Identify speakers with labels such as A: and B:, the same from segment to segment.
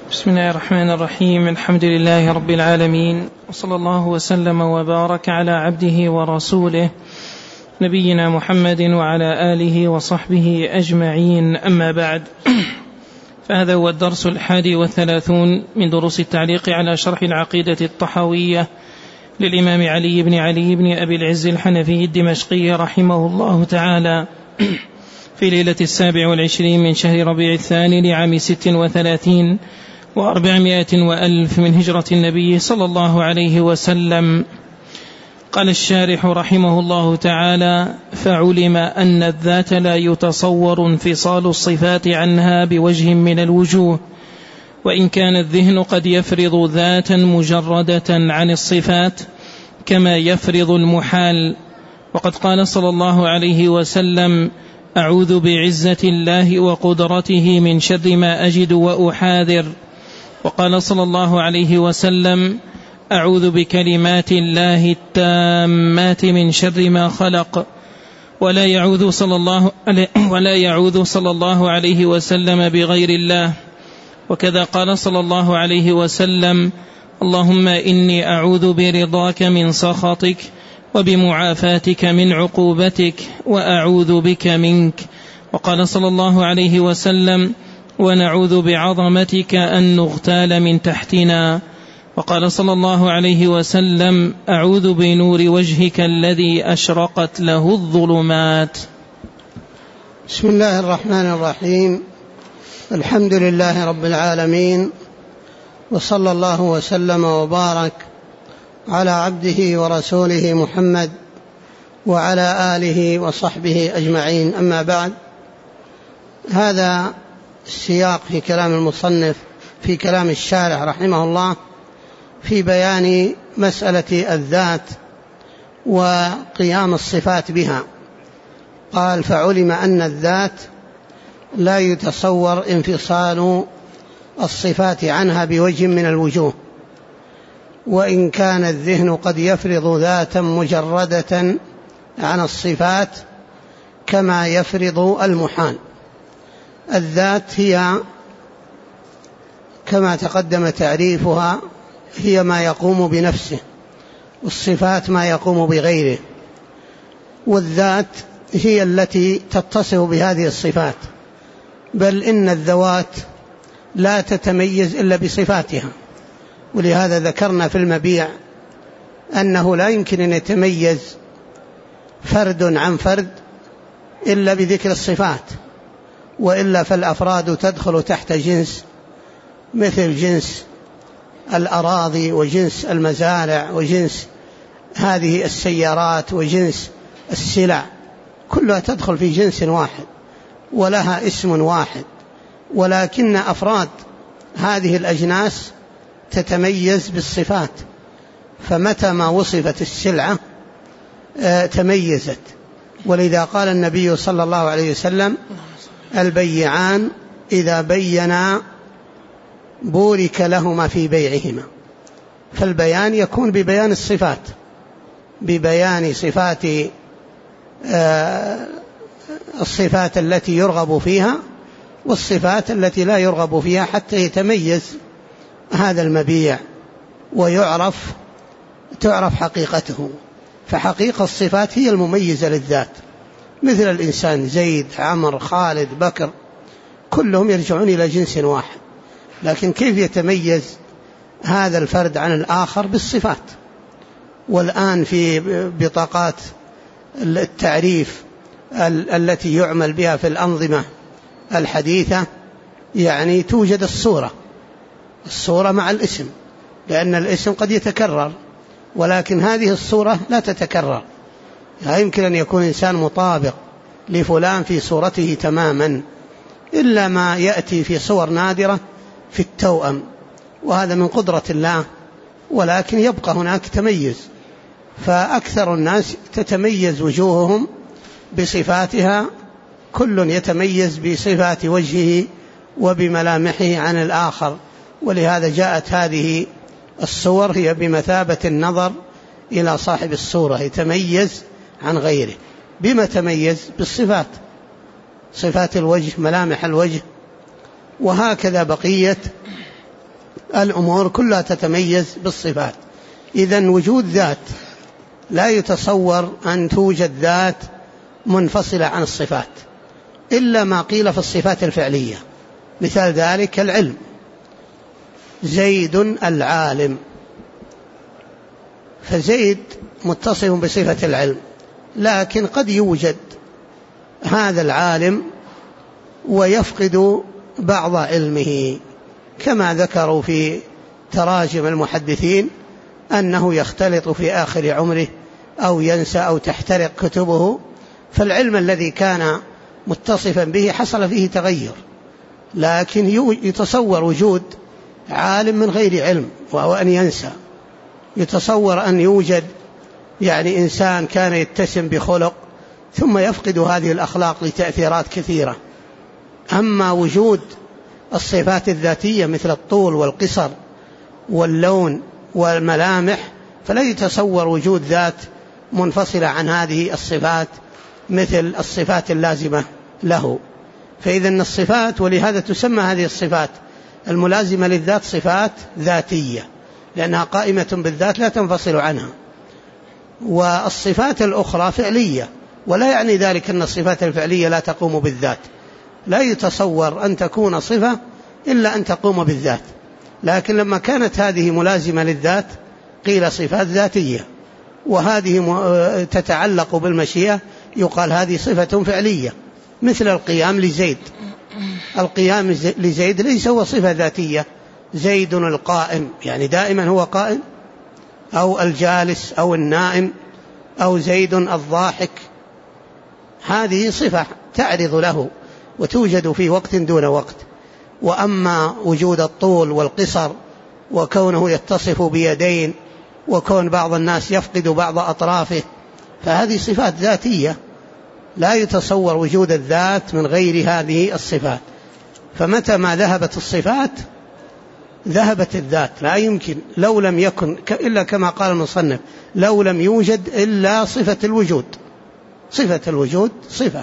A: بسم الله الرحمن الرحيم. الحمد لله رب العالمين، وصلى الله وسلم وبارك على عبده ورسوله نبينا محمد وعلى آله وصحبه أجمعين، أما بعد. فهذا هو الدرس 31 من دروس التعليق على شرح العقيدة الطحاوية للإمام علي بن أبي العز الحنفي الدمشقي رحمه الله تعالى، في ليلة 27 من شهر ربيع الثاني لعام 36 و400 وألف من هجرة النبي صلى الله عليه وسلم. قال الشارح رحمه الله تعالى: فعلم أن الذات لا يتصور انفصال الصفات عنها بوجه من الوجوه، وإن كان الذهن قد يفرض ذاتا مجردة عن الصفات كما يفرض المحال. وقد قال صلى الله عليه وسلم: أعوذ بعزة الله وقدرته من شر ما أجد وأحاذر. وقال صلى الله عليه وسلم: أعوذ بكلمات الله التامات من شر ما خلق. ولا يعوذ صلى الله عليه وسلم بغير الله. وكذا قال صلى الله عليه وسلم: اللهم إني أعوذ برضاك من سخطك وبمعافاتك من عقوبتك وأعوذ بك منك. وقال صلى الله عليه وسلم: ونعوذ بعظمتك أن نغتال من تحتنا. وقال صلى الله عليه وسلم: أعوذ بنور وجهك الذي أشرقت له الظلمات.
B: بسم الله الرحمن الرحيم. الحمد لله رب العالمين، وصلى الله وسلم وبارك على عبده ورسوله محمد وعلى آله وصحبه أجمعين، أما بعد. هذا السياق في كلام المصنف في كلام الشارح رحمه الله في بيان مسألة الذات وقيام الصفات بها. قال: فعلم أن الذات لا يتصور انفصال الصفات عنها بوجه من الوجوه، وإن كان الذهن قد يفرض ذاتا مجردة عن الصفات كما يفرض المحال. الذات هي كما تقدم تعريفها هي ما يقوم بنفسه، والصفات ما يقوم بغيره، والذات هي التي تتصف بهذه الصفات، بل إن الذوات لا تتميز إلا بصفاتها. ولهذا ذكرنا في المبيع أنه لا يمكن أن يتميز فرد عن فرد إلا بذكر الصفات، وإلا فالأفراد تدخل تحت جنس، مثل جنس الأراضي وجنس المزارع وجنس هذه السيارات وجنس السلع، كلها تدخل في جنس واحد ولها اسم واحد، ولكن أفراد هذه الأجناس تتميز بالصفات. فمتى ما وصفت السلعة تميزت. ولذا قال النبي صلى الله عليه وسلم: البيعان إذا بينا بورك لهما في بيعهما. فالبيان يكون ببيان الصفات، ببيان صفات الصفات التي يرغب فيها والصفات التي لا يرغب فيها، حتى يتميز هذا المبيع تعرف حقيقته. فحقيقة الصفات هي المميزة للذات، مثل الإنسان زيد، عمر، خالد، بكر، كلهم يرجعون إلى جنس واحد، لكن كيف يتميز هذا الفرد عن الآخر؟ بالصفات. والآن في بطاقات التعريف التي يعمل بها في الأنظمة الحديثة يعني توجد الصورة مع الاسم، لأن الاسم قد يتكرر، ولكن هذه الصورة لا تتكرر. لا يمكن أن يكون إنسان مطابق لفلان في صورته تماما، إلا ما يأتي في صور نادرة في التوأم، وهذا من قدرة الله، ولكن يبقى هناك تميز. فأكثر الناس تتميز وجوههم بصفاتها، كل يتميز بصفات وجهه وبملامحه عن الآخر. ولهذا جاءت هذه الصور هي بمثابة النظر إلى صاحب الصورة، يتميز عن غيره. بما تميز؟ بالصفات، صفات الوجه، ملامح الوجه، وهكذا بقية الأمور كلها تتميز بالصفات. إذن وجود ذات لا يتصور أن توجد ذات منفصلة عن الصفات إلا ما قيل في الصفات الفعلية. مثال ذلك العلم، زيد العالم، فزيد متصف بصفة العلم، لكن قد يوجد هذا العالم ويفقد بعض علمه، كما ذكروا في تراجم المحدثين أنه يختلط في آخر عمره أو ينسى أو تحترق كتبه، فالعلم الذي كان متصفا به حصل فيه تغير. لكن يتصور وجود عالم من غير علم وهو أن ينسى. يتصور أن يوجد يعني إنسان كان يتسم بخلق ثم يفقد هذه الأخلاق لتأثيرات كثيرة. أما وجود الصفات الذاتية مثل الطول والقصر واللون والملامح فلا يتصور وجود ذات منفصلة عن هذه الصفات مثل الصفات اللازمة له. فإذن الصفات، ولهذا تسمى هذه الصفات الملازمة للذات صفات ذاتية، لأنها قائمة بالذات لا تنفصل عنها. والصفات الأخرى فعلية، ولا يعني ذلك أن الصفات الفعلية لا تقوم بالذات. لا يتصور أن تكون صفة إلا أن تقوم بالذات، لكن لما كانت هذه ملازمة للذات قيل صفات ذاتية، وهذه تتعلق بالمشيئة يقال هذه صفة فعلية. مثل القيام لزيد، القيام لزيد ليس هو صفة ذاتية، زيد القائم يعني دائما هو قائم، أو الجالس أو النائم أو زيد الضاحك، هذه صفة تعرض له وتوجد في وقت دون وقت. وأما وجود الطول والقصر وكونه يتصف بيدين وكون بعض الناس يفقد بعض أطرافه فهذه صفات ذاتية، لا يتصور وجود الذات من غير هذه الصفات. فمتى ما ذهبت الصفات ذهبت الذات، لا يمكن لو لم يكن إلا كما قال المصنف لو لم يوجد إلا صفة الوجود. صفة الوجود صفة،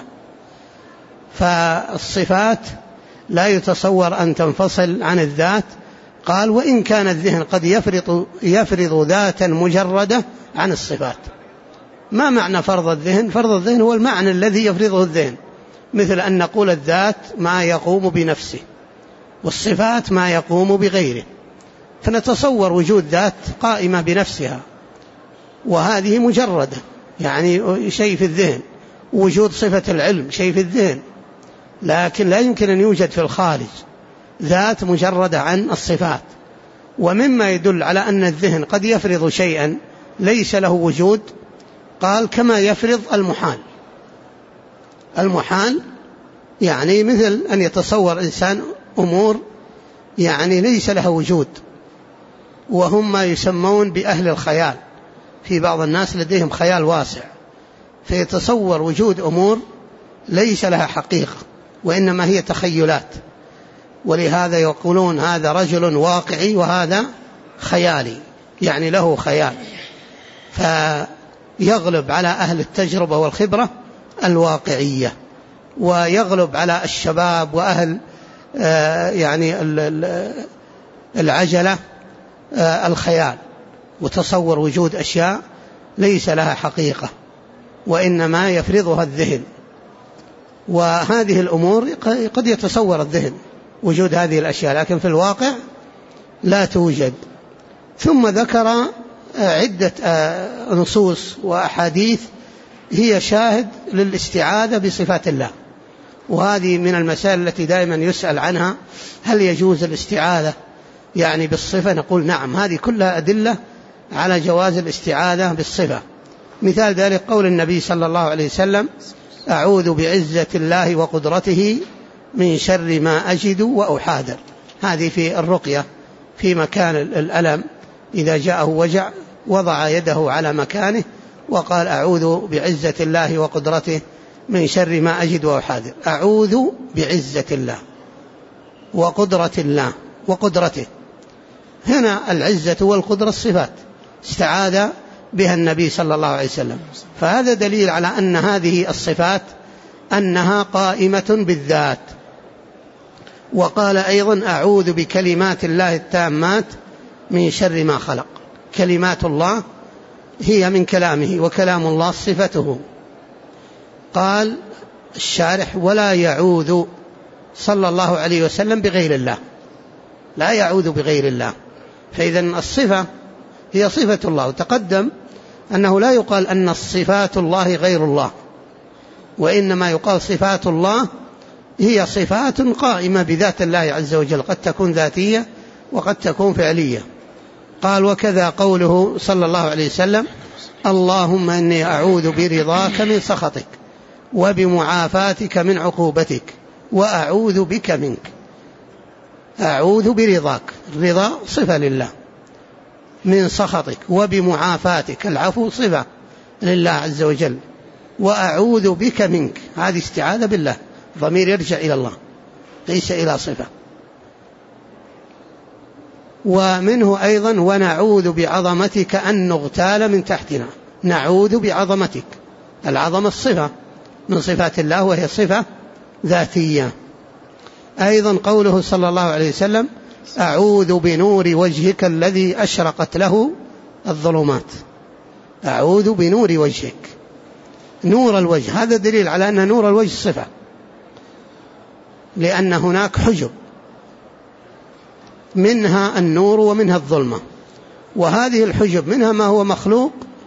B: فالصفات لا يتصور أن تنفصل عن الذات. قال وإن كان الذهن قد يفرض ذاتا مجردة عن الصفات. ما معنى فرض الذهن؟ فرض الذهن هو المعنى الذي يفرضه الذهن، مثل أن نقول الذات ما يقوم بنفسه والصفات ما يقوم بغيره، فنتصور وجود ذات قائمة بنفسها وهذه مجردة يعني شيء في الذهن، وجود صفة العلم شيء في الذهن، لكن لا يمكن أن يوجد في الخارج ذات مجردة عن الصفات. ومما يدل على أن الذهن قد يفرض شيئا ليس له وجود، قال كما يفرض المحال. المحال يعني مثل أن يتصور إنسان أمور يعني ليس لها وجود، وهم ما يسمون بأهل الخيال. في بعض الناس لديهم خيال واسع فيتصور وجود أمور ليس لها حقيقة وإنما هي تخيلات، ولهذا يقولون هذا رجل واقعي وهذا خيالي، يعني له خيال. فيغلب على أهل التجربة والخبرة الواقعية، ويغلب على الشباب وأهل يعني العجلة الخيال، وتصور وجود أشياء ليس لها حقيقة وإنما يفرضها الذهن. وهذه الأمور قد يتصور الذهن وجود هذه الأشياء لكن في الواقع لا توجد. ثم ذكر عدة نصوص وأحاديث هي شاهد للاستعاذة بصفات الله، وهذه من المسائل التي دائما يسأل عنها، هل يجوز الاستعاذة يعني بالصفة؟ نقول نعم، هذه كلها أدلة على جواز الاستعاذة بالصفة. مثال ذلك قول النبي صلى الله عليه وسلم أعوذ بعزة الله وقدرته من شر ما أجد وأحاذر. هذه في الرقية في مكان الألم، إذا جاءه وجع وضع يده على مكانه وقال أعوذ بعزة الله وقدرته من شر ما أجد وأحاذر. أعوذ بعزة الله وقدرة الله وقدرته، هنا العزة والقدرة الصفات استعاذ بها النبي صلى الله عليه وسلم، فهذا دليل على أن هذه الصفات أنها قائمة بالذات. وقال أيضا أعوذ بكلمات الله التامات من شر ما خلق. كلمات الله هي من كلامه، وكلام الله صفته. قال الشارح ولا يعوذ صلى الله عليه وسلم بغير الله، لا يعوذ بغير الله. فإذا الصفة هي صفة الله، وتقدم أنه لا يقال أن الصفات الله غير الله، وإنما يقال صفات الله هي صفات قائمة بذات الله عز وجل، قد تكون ذاتية وقد تكون فعلية. قال وكذا قوله صلى الله عليه وسلم اللهم إني أعوذ برضاك من سخطك وبمعافاتك من عقوبتك وأعوذ بك منك. أعوذ برضاك، الرضا صفة لله، من سخطك وبمعافاتك، العفو صفة لله عز وجل، وأعوذ بك منك، هذه استعاذة بالله، ضمير يرجع إلى الله ليس إلى صفة. ومنه أيضا ونعوذ بعظمتك أن نغتال من تحتنا. نعوذ بعظمتك، العظمة الصفة من صفات الله وهي صفة ذاتية. أيضا قوله صلى الله عليه وسلم أعوذ بنور وجهك الذي أشرقت له الظلمات. أعوذ بنور وجهك، نور الوجه، هذا دليل على أن نور الوجه صفة، لأن هناك حجب منها النور ومنها الظلمة، وهذه الحجب منها ما هو مخلوق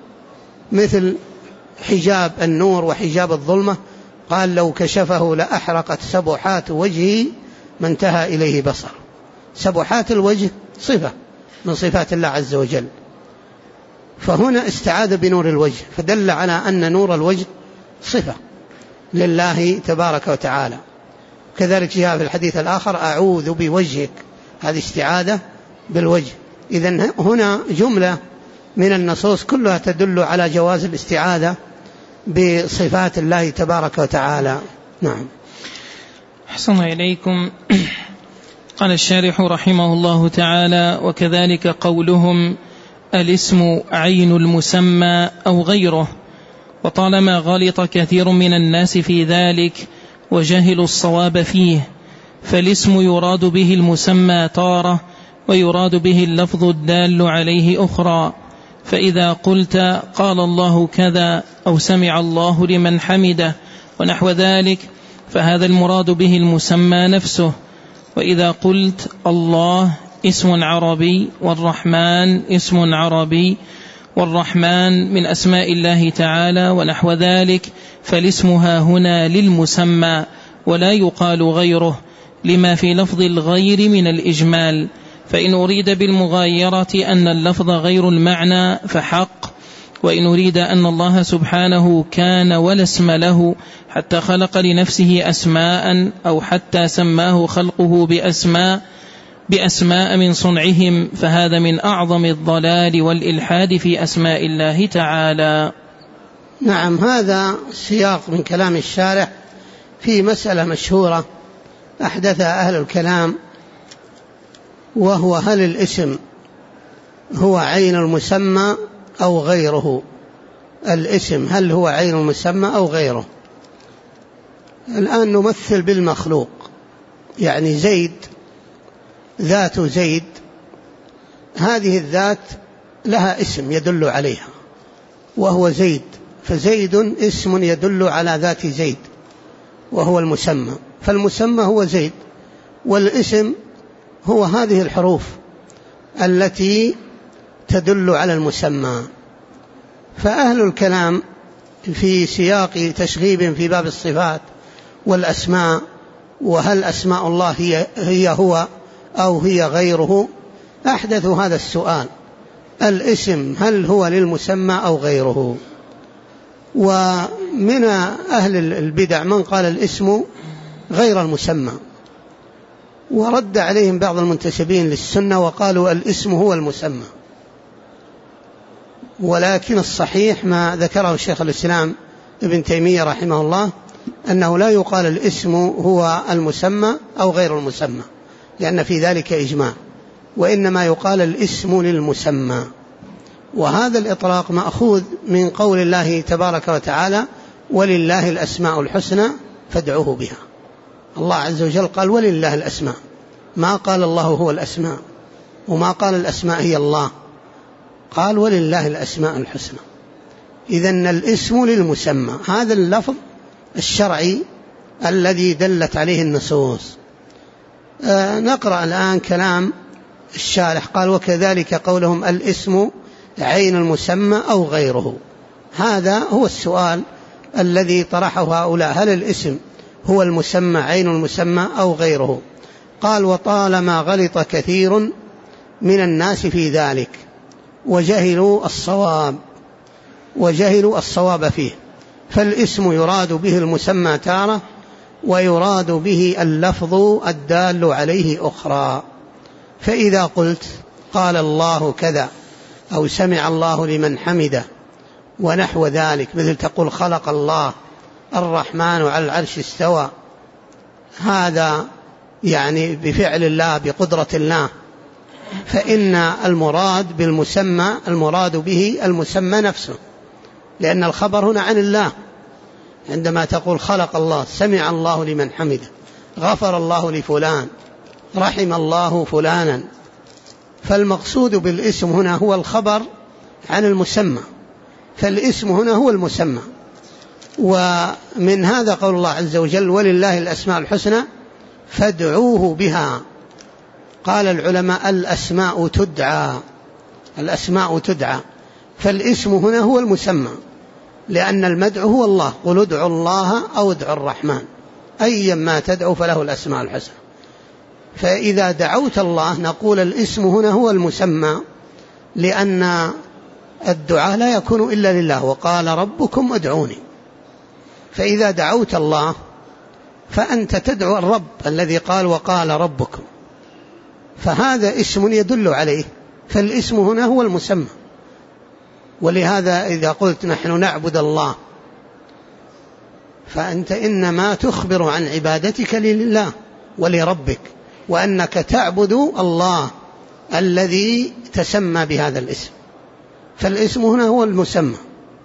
B: مثل حجاب النور وحجاب الظلمة. قال لو كشفه لأحرقت سبحات وجهه ما انتهى إليه بصر. سبحات الوجه صفة من صفات الله عز وجل، فهنا استعاذ بنور الوجه، فدل على أن نور الوجه صفة لله تبارك وتعالى. كذلك جاء في الحديث الآخر أعوذ بوجهك، هذه استعاذة بالوجه. إذن هنا جملة من النصوص كلها تدل على جواز الاستعاذة بصفات الله تبارك وتعالى. نعم.
A: أحسن إليكم. قال الشارح رحمه الله تعالى وكذلك قولهم الاسم عين المسمى أو غيره، وطالما غلط كثير من الناس في ذلك وجهلوا الصواب فيه، فالاسم يراد به المسمى تارة ويراد به اللفظ الدال عليه أخرى. فإذا قلت قال الله كذا أو سمع الله لمن حمده ونحو ذلك فهذا المراد به المسمى نفسه. وإذا قلت الله اسم عربي والرحمن اسم عربي والرحمن من أسماء الله تعالى ونحو ذلك فالاسم ها هنا للمسمى ولا يقال غيره، لما في لفظ الغير من الإجمال. فإن أريد بالمغايرة أن اللفظ غير المعنى فحق، وإن أريد أن الله سبحانه كان ولا اسم له حتى خلق لنفسه أسماء أو حتى سماه خلقه بأسماء من صنعهم، فهذا من أعظم الضلال والإلحاد في أسماء الله تعالى.
B: نعم، هذا سياق من كلام الشارح في مسألة مشهورة أحدثها أهل الكلام، وهو هل الاسم هو عين المسمى أو غيره؟ الاسم هل هو عين المسمى أو غيره؟ الآن نمثل بالمخلوق، يعني زيد، ذات زيد، هذه الذات لها اسم يدل عليها وهو زيد، فزيد اسم يدل على ذات زيد وهو المسمى، فالمسمى هو زيد، والاسم هو هذه الحروف التي تدل على المسمى. فأهل الكلام في سياق تشغيب في باب الصفات والأسماء، وهل أسماء الله هي هو أو هي غيره، أحدثوا هذا السؤال: الاسم هل هو للمسمى أو غيره؟ ومن أهل البدع من قال الاسم غير المسمى، ورد عليهم بعض المنتسبين للسنة وقالوا الاسم هو المسمى. ولكن الصحيح ما ذكره الشيخ الإسلام ابن تيمية رحمه الله أنه لا يقال الاسم هو المسمى أو غير المسمى، لأن في ذلك إجماع، وإنما يقال الاسم للمسمى. وهذا الإطلاق مأخوذ من قول الله تبارك وتعالى: ولله الأسماء الحسنى فادعوه بها. الله عز وجل قال ولله الأسماء، ما قال الله هو الأسماء، وما قال الأسماء هي الله، قال ولله الأسماء الحسنى. إذن الاسم للمسمى، هذا اللفظ الشرعي الذي دلت عليه النصوص. نقرأ الآن كلام الشارح، قال وكذلك قولهم الاسم عين المسمى أو غيره. هذا هو السؤال الذي طرحه هؤلاء، هل الاسم هو المسمى عين المسمى أو غيره؟ قال وطالما غلط كثير من الناس في ذلك وجهلوا الصواب فيه، فالاسم يراد به المسمى تارة، ويراد به اللفظ الدال عليه أخرى. فإذا قلت قال الله كذا أو سمع الله لمن حمده ونحو ذلك، مثل تقول خلق الله، الرحمن على العرش استوى، هذا يعني بفعل الله بقدرة الله، فإن المراد بالمسمى المراد به المسمى نفسه، لأن الخبر هنا عن الله. عندما تقول خلق الله، سمع الله لمن حمده، غفر الله لفلان، رحم الله فلانا، فالمقصود بالاسم هنا هو الخبر عن المسمى، فالاسم هنا هو المسمى. ومن هذا قول الله عز وجل ولله الأسماء الحسنى فادعوه بها. قال العلماء الأسماء تدعى، فالاسم هنا هو المسمى، لأن المدعو هو الله، قل ادعوا الله أو ادعوا الرحمن، أيا ما تدعو فله الأسماء الحسنى. فإذا دعوت الله نقول الاسم هنا هو المسمى، لأن الدعاء لا يكون إلا لله، وقال ربكم ادعوني. فإذا دعوت الله فأنت تدعو الرب الذي قال وقال ربكم، فهذا اسم يدل عليه، فالاسم هنا هو المسمى. ولهذا إذا قلت نحن نعبد الله، فأنت إنما تخبر عن عبادتك لله ولربك، وأنك تعبد الله الذي تسمى بهذا الاسم، فالاسم هنا هو المسمى.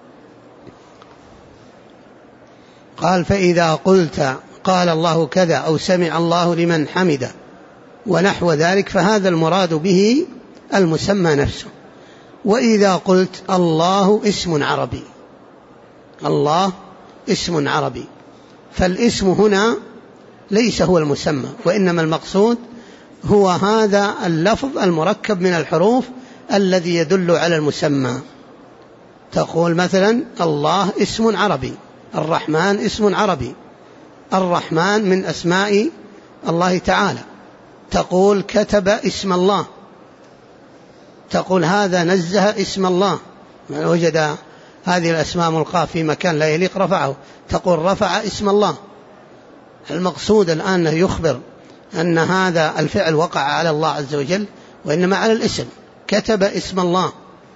B: قال فإذا قلت قال الله كذا أو سمع الله لمن حمده ونحو ذلك، فهذا المراد به المسمى نفسه. وإذا قلت الله اسم عربي، الله اسم عربي، فالاسم هنا ليس هو المسمى، وإنما المقصود هو هذا اللفظ المركب من الحروف الذي يدل على المسمى. تقول مثلا الله اسم عربي، الرحمن اسم عربي، الرحمن من أسماء الله تعالى. تقول كتب اسم الله، تقول هذا نزه اسم الله، من وجد هذه الأسماء ملقاة في مكان لا يليق رفعه، تقول رفع اسم الله. المقصود الآن يخبر أن هذا الفعل وقع على الله عز وجل، وإنما على الاسم، كتب اسم الله.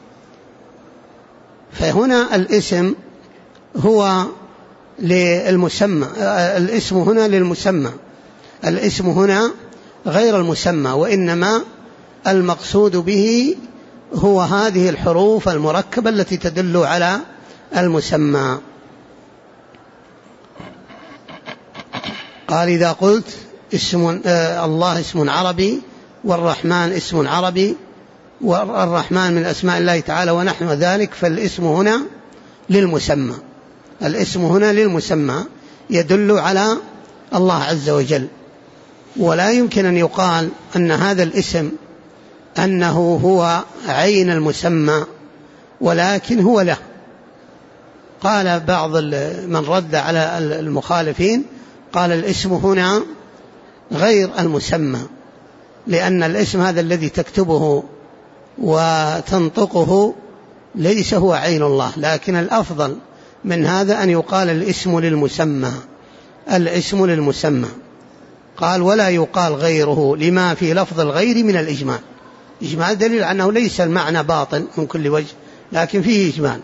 B: فهنا الاسم هو للمسمى، الاسم هنا للمسمى، الاسم هنا غير المسمى، وإنما المقصود به هو هذه الحروف المركبة التي تدل على المسمى. قال إذا قلت الله اسم عربي والرحمن اسم عربي والرحمن من أسماء الله تعالى ونحو ذلك، فالاسم هنا للمسمى، الاسم هنا للمسمى يدل على الله عز وجل. ولا يمكن أن يقال أن هذا الاسم أنه هو عين المسمى، ولكن هو له. قال بعض من رد على المخالفين قال الاسم هنا غير المسمى، لأن الاسم هذا الذي تكتبه وتنطقه ليس هو عين الله، لكن الأفضل من هذا أن يقال الاسم للمسمى، الاسم للمسمى. قال ولا يقال غيره لما في لفظ الغير من الإجمال. إجمال دليل أنه ليس المعنى باطن من كل وجه، لكن فيه إجمال.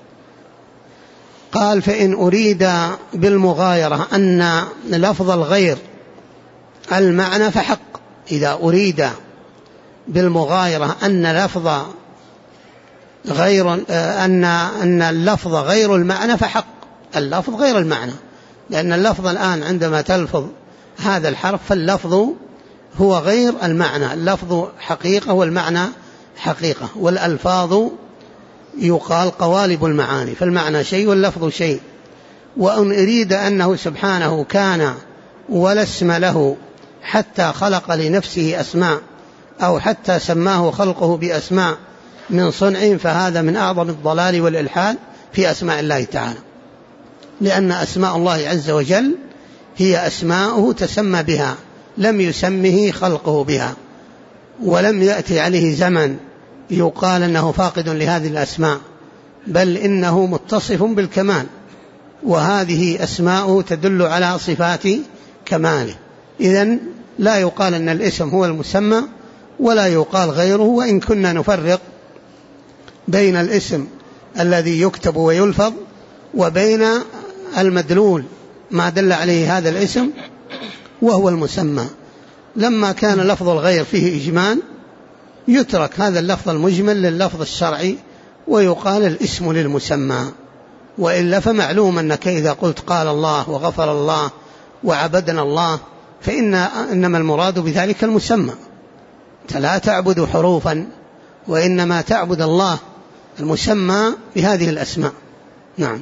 B: قال فإن أريد بالمغايرة أن لفظ الغير المعنى فحق. إذا أريد بالمغايرة أن لفظ غير أن اللفظ غير المعنى فحق، اللفظ غير المعنى، لأن اللفظ الآن عندما تلفظ هذا الحرف، فاللفظ هو غير المعنى، اللفظ حقيقة والمعنى حقيقة، والألفاظ يقال قوالب المعاني، فالمعنى شيء واللفظ شيء. وأن أريد أنه سبحانه كان ولا اسم له حتى خلق لنفسه أسماء، أو حتى سماه خلقه بأسماء من صنع، فهذا من أعظم الضلال والإلحاد في أسماء الله تعالى، لأن أسماء الله عز وجل هي أسماؤه تسمى بها، لم يسمه خلقه بها، ولم يأتي عليه زمن يقال أنه فاقد لهذه الأسماء، بل إنه متصف بالكمال، وهذه أسماؤه تدل على صفات كماله. إذن لا يقال أن الاسم هو المسمى ولا يقال غيره، وإن كنا نفرق بين الاسم الذي يكتب ويلفظ وبين المدلول ما دل عليه هذا الاسم وهو المسمى. لما كان لفظ الغير فيه إجمال يترك هذا اللفظ المجمل لللفظ الشرعي ويقال الاسم للمسمى، وإلا فمعلوم أنك إذا قلت قال الله وغفر الله وعبدنا الله إنما المراد بذلك المسمى، أنت لا تعبد حروفا وإنما تعبد الله المسمى بهذه الأسماء. نعم.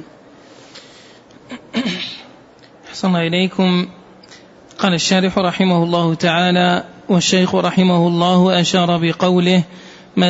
A: أحسن الله. قال الشارح رحمه الله تعالى: والشيخ رحمه الله أشار بقوله ما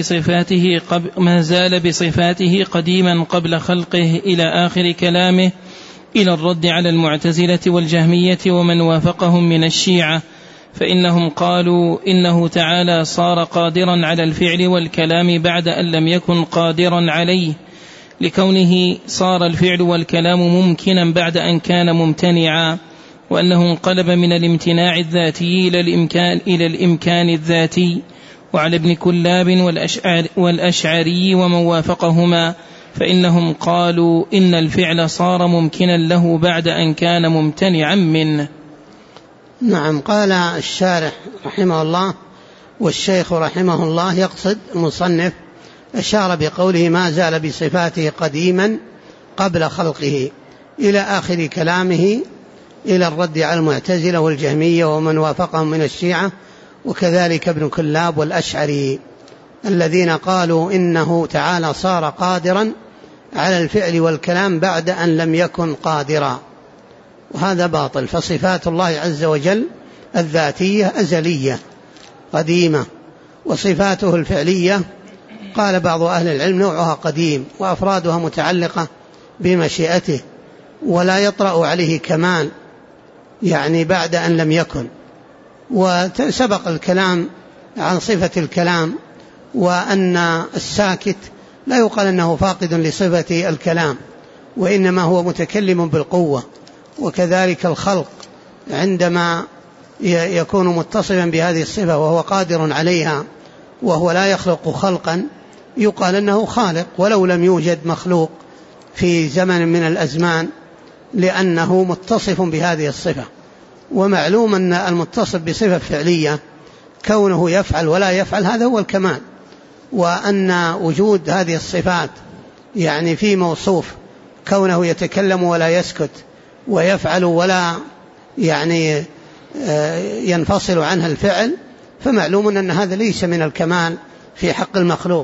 A: زال بصفاته قديما قبل خلقه إلى آخر كلامه إلى الرد على المعتزلة والجهمية ومن وافقهم من الشيعة، فإنهم قالوا إنه تعالى صار قادرا على الفعل والكلام بعد أن لم يكن قادرا عليه، لكونه صار الفعل والكلام ممكنا بعد أن كان ممتنعا، وأنه انقلب من الامتناع الذاتي إلى الإمكان الذاتي. وعلى ابن كلاب والأشعري ومن وافقهما فإنهم قالوا إن الفعل صار ممكنا له بعد أن كان ممتنعا منه.
B: نعم. قال الشارح رحمه الله والشيخ رحمه الله، يقصد المصنف أشار بقوله ما زال بصفاته قديما قبل خلقه إلى آخر كلامه إلى الرد على المعتزلة والجهمية ومن وافقهم من الشيعة، وكذلك ابن كلاب والأشعري الذين قالوا إنه تعالى صار قادرا على الفعل والكلام بعد أن لم يكن قادرا، وهذا باطل. فصفات الله عز وجل الذاتية أزلية قديمة، وصفاته الفعلية قال بعض أهل العلم نوعها قديم وأفرادها متعلقة بمشيئته، ولا يطرأ عليه كمال يعني بعد أن لم يكن. وسبق الكلام عن صفة الكلام، وأن الساكت لا يقال أنه فاقد لصفة الكلام، وإنما هو متكلم بالقوة. وكذلك الخلق عندما يكون متصفا بهذه الصفة وهو قادر عليها وهو لا يخلق خلقا يقال أنه خالق ولو لم يوجد مخلوق في زمن من الأزمان، لأنه متصف بهذه الصفة. ومعلوم أن المتصف بصفة فعلية كونه يفعل ولا يفعل هذا هو الكمال، وأن وجود هذه الصفات يعني في موصوف كونه يتكلم ولا يسكت ويفعل ولا يعني ينفصل عنها الفعل، فمعلوم أن هذا ليس من الكمال في حق المخلوق.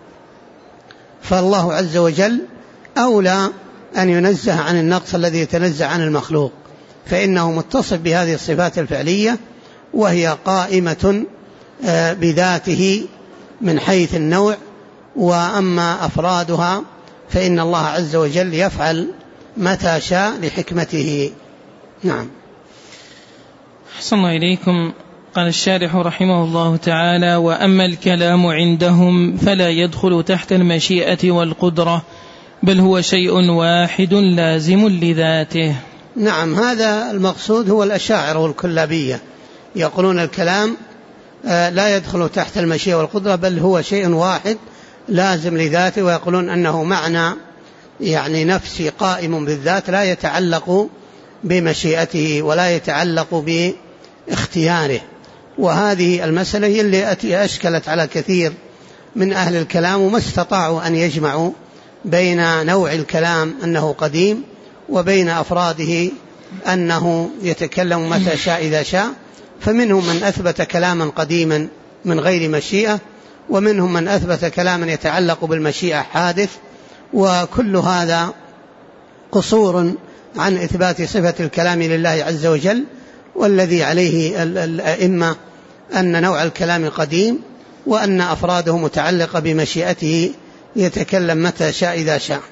B: فالله عز وجل أولى أن ينزه عن النقص الذي يتنزه عن المخلوق، فإنه متصف بهذه الصفات الفعلية وهي قائمة بذاته من حيث النوع، وأما أفرادها فإن الله عز وجل يفعل متى شاء لحكمته. نعم.
A: أحسن الله إليكم. قال الشارح رحمه الله تعالى: وأما الكلام عندهم فلا يدخل تحت المشيئة والقدرة، بل هو شيء واحد لازم لذاته.
B: نعم. هذا المقصود هو الأشاعرة والكلابية، يقولون الكلام لا يدخل تحت المشيئة والقدرة بل هو شيء واحد لازم لذاته، ويقولون أنه معنى يعني نفسي قائم بالذات لا يتعلق بمشيئته ولا يتعلق باختياره. وهذه المسألة هي اللي أشكلت على كثير من أهل الكلام، وما استطاعوا أن يجمعوا بين نوع الكلام أنه قديم وبين أفراده أنه يتكلم متى شاء إذا شاء، فمنهم من أثبت كلاما قديما من غير مشيئة، ومنهم من أثبت كلاما يتعلق بالمشيئة حادث، وكل هذا قصور عن إثبات صفة الكلام لله عز وجل. والذي عليه الأئمة أن نوع الكلام قديم، وأن أفراده متعلقة بمشيئته يتكلم متى شاء إذا شاء.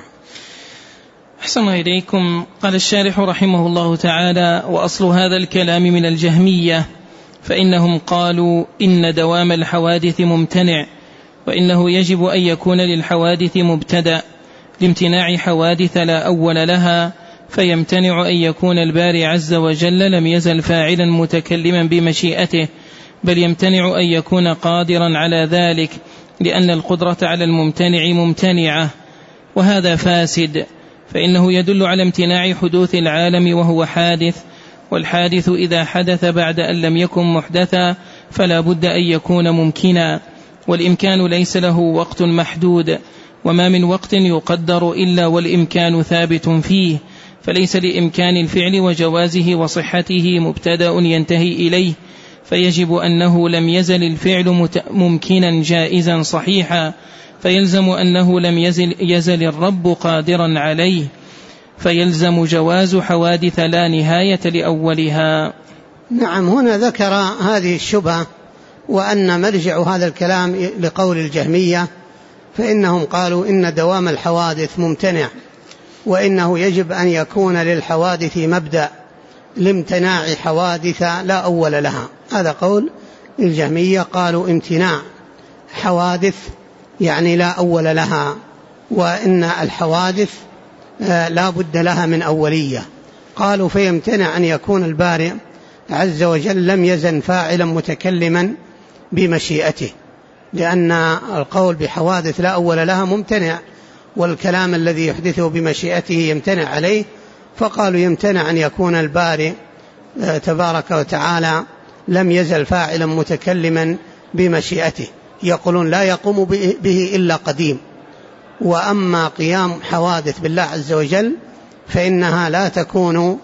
A: أحسن إليكم. قال الشارح رحمه الله تعالى: وأصل هذا الكلام من الجهمية، فإنهم قالوا إن دوام الحوادث ممتنع، وإنه يجب أن يكون للحوادث مبتدأ لامتناع حوادث لا أول لها، فيمتنع أن يكون الباري عز وجل لم يزل فاعلا متكلما بمشيئته، بل يمتنع أن يكون قادرا على ذلك، لأن القدرة على الممتنع ممتنعة، وهذا فاسد، فإنه يدل على امتناع حدوث العالم وهو حادث، والحادث إذا حدث بعد أن لم يكن محدثا فلا بد أن يكون ممكنا، والإمكان ليس له وقت محدود، وما من وقت يقدر إلا والإمكان ثابت فيه، فليس لإمكان الفعل وجوازه وصحته مبتدأ ينتهي إليه، فيجب أنه لم يزل الفعل ممكنا جائزا صحيحا، فيلزم أنه لم يزل الرب قادرا عليه، فيلزم جواز حوادث لا نهاية لأولها.
B: نعم، هنا ذكر هذه الشبهة، وأن مرجع هذا الكلام لقول الجهمية، فإنهم قالوا إن دوام الحوادث ممتنع، وإنه يجب أن يكون للحوادث مبدأ لامتناع حوادث لا أول لها. هذا قول الجهمية، قالوا امتناع حوادث يعني لا أول لها، وإن الحوادث لا بد لها من أولية. قالوا فيمتنع أن يكون البارئ عز وجل لم يزن فاعلا متكلما بمشيئته، لأن القول بحوادث لا أول لها ممتنع، والكلام الذي يحدثه بمشيئته يمتنع عليه، فقالوا يمتنع أن يكون البارئ تبارك وتعالى لم يزل فاعلا متكلما بمشيئته. يقولون لا يقوم به إلا قديم، وأما قيام حوادث بالله عز وجل فإنها لا تكون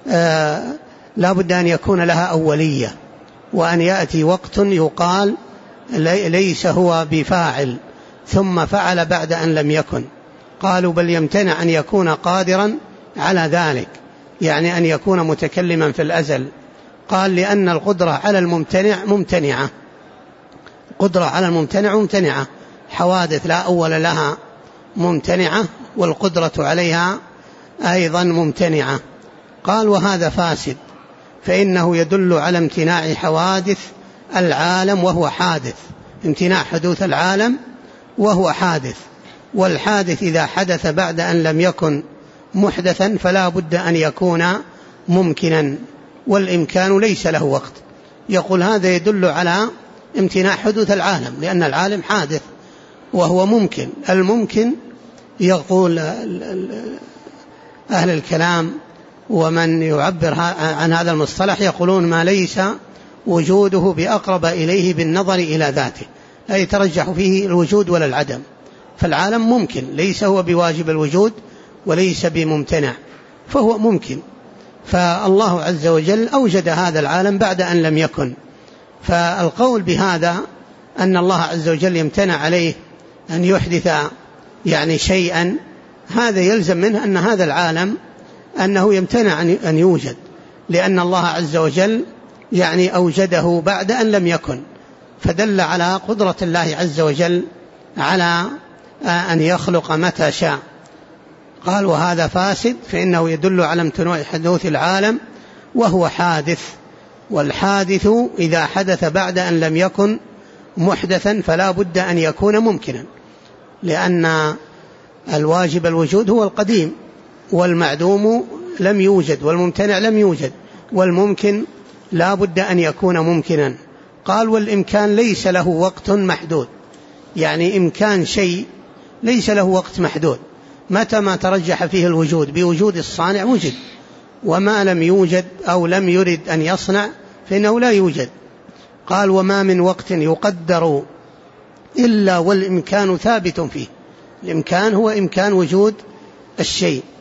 B: لا بد أن يكون لها أولية، وأن يأتي وقت يقال ليس هو بفاعل ثم فعل بعد أن لم يكن. قالوا بل يمتنع أن يكون قادرا على ذلك، يعني أن يكون متكلما في الأزل. قال لأن القدرة على الممتنع ممتنعة، قدرة على الممتنع ممتنعة، حوادث لا أول لها ممتنعة، والقدرة عليها أيضا ممتنعة. قال وهذا فاسد، فإنه يدل على امتناع حوادث العالم وهو حادث، امتناع حدوث العالم وهو حادث، والحادث إذا حدث بعد أن لم يكن محدثا فلا بد أن يكون ممكنا، والإمكان ليس له وقت. يقول هذا يدل على امتناع حدوث العالم، لأن العالم حادث وهو ممكن. الممكن يقول أهل الكلام ومن يعبر عن هذا المصطلح يقولون ما ليس وجوده بأقرب إليه بالنظر إلى ذاته، لا يترجح فيه الوجود ولا العدم، فالعالم ممكن، ليس هو بواجب الوجود وليس بممتنع، فهو ممكن. فالله عز وجل أوجد هذا العالم بعد أن لم يكن، فالقول بهذا أن الله عز وجل يمتنع عليه أن يحدث يعني شيئا، هذا يلزم منه أن هذا العالم أنه يمتنع أن يوجد، لأن الله عز وجل يعني أوجده بعد أن لم يكن، فدل على قدرة الله عز وجل على أن يخلق متى شاء. قال وهذا فاسد، فإنه يدل على امتناع حدوث العالم وهو حادث، والحادث إذا حدث بعد أن لم يكن محدثا فلا بد أن يكون ممكنا، لأن الواجب الوجود هو القديم، والمعدوم لم يوجد، والممتنع لم يوجد، والممكن لا بد أن يكون ممكنا. قال والإمكان ليس له وقت محدود، يعني إمكان شيء ليس له وقت محدود، متى ما ترجح فيه الوجود بوجود الصانع وجد، وما لم يوجد أو لم يرد أن يصنع فإنه لا يوجد. قال وما من وقت يقدر إلا والإمكان ثابت فيه، الإمكان هو إمكان وجود الشيء،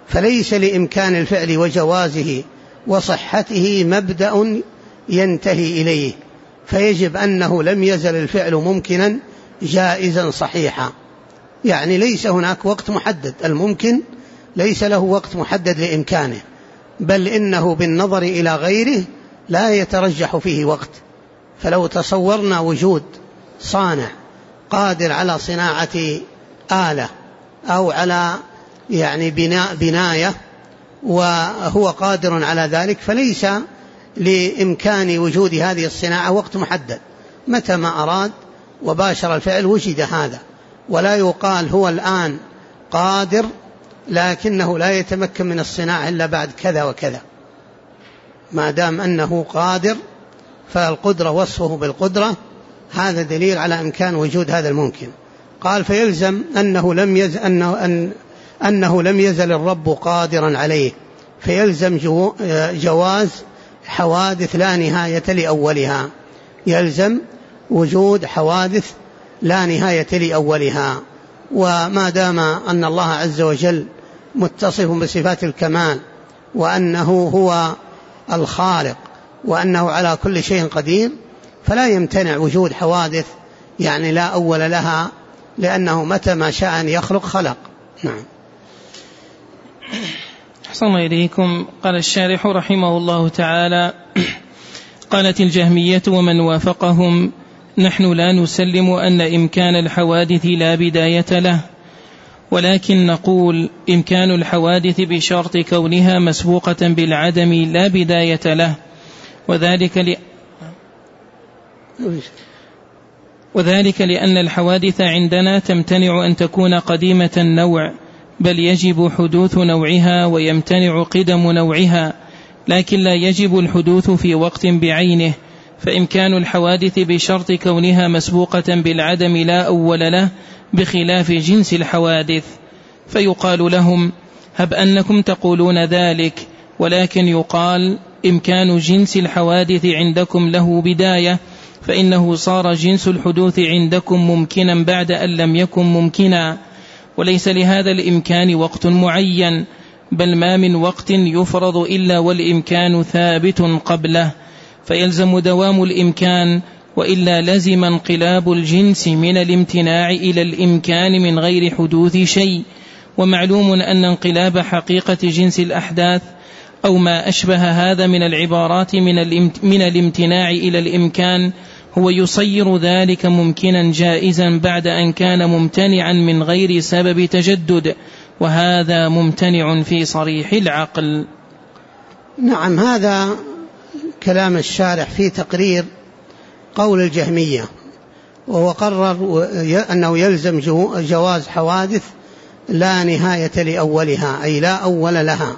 B: فليس لإمكان الفعل وجوازه وصحته مبدأ ينتهي إليه، فيجب أنه لم يزل الفعل ممكنا جائزا صحيحا، يعني ليس هناك وقت محدد، الممكن ليس له وقت محدد لإمكانه، بل إنه بالنظر إلى غيره لا يترجح فيه وقت. فلو تصورنا وجود صانع قادر على صناعة آلة أو على يعني بناية وهو قادر على ذلك، فليس لإمكان وجود هذه الصناعة وقت محدد، متى ما أراد وباشر الفعل وجد هذا، ولا يقال هو الآن قادر لكنه لا يتمكن من الصناعة إلا بعد كذا وكذا، ما دام أنه قادر فالقدرة وصفه بالقدرة، هذا دليل على إمكان وجود هذا الممكن. قال فيلزم أنه لم يزل الرب قادرا عليه، فيلزم جواز حوادث لا نهاية لأولها، يلزم وجود حوادث لا نهاية لأولها. وما دام أن الله عز وجل متصف بصفات الكمال وأنه هو الخالق وأنه على كل شيء قدير، فلا يمتنع وجود حوادث يعني لا أول لها، لأنه متى ما شاء أن يخلق خلق. نعم.
A: أحسن الله إليكم. قال الشارح رحمه الله تعالى: قالت الجهمية ومن وافقهم: نحن لا نسلم أن إمكان الحوادث لا بداية له، ولكن نقول إمكان الحوادث بشرط كونها مسبوقة بالعدم لا بداية له، وذلك لأن الحوادث عندنا تمتنع أن تكون قديمة النوع، بل يجب حدوث نوعها ويمتنع قدم نوعها، لكن لا يجب الحدوث في وقت بعينه، فإمكان الحوادث بشرط كونها مسبوقة بالعدم لا أول له، بخلاف جنس الحوادث. فيقال لهم: هب أنكم تقولون ذلك، ولكن يقال إمكان جنس الحوادث عندكم له بداية، فإنه صار جنس الحدوث عندكم ممكنا بعد أن لم يكن ممكنا، وليس لهذا الإمكان وقت معين، بل ما من وقت يفرض إلا والإمكان ثابت قبله، فيلزم دوام الإمكان، وإلا لزم انقلاب الجنس من الامتناع إلى الإمكان من غير حدوث شيء. ومعلوم أن انقلاب حقيقة جنس الأحداث أو ما أشبه هذا من العبارات من الامتناع إلى الإمكان هو يصير ذلك ممكنا جائزا بعد أن كان ممتنعا من غير سبب تجدد، وهذا ممتنع في صريح العقل.
B: نعم، هذا كلام الشارح في تقرير قول الجهمية، وهو قرر أنه يلزم جواز حوادث لا نهاية لأولها، أي لا أول لها.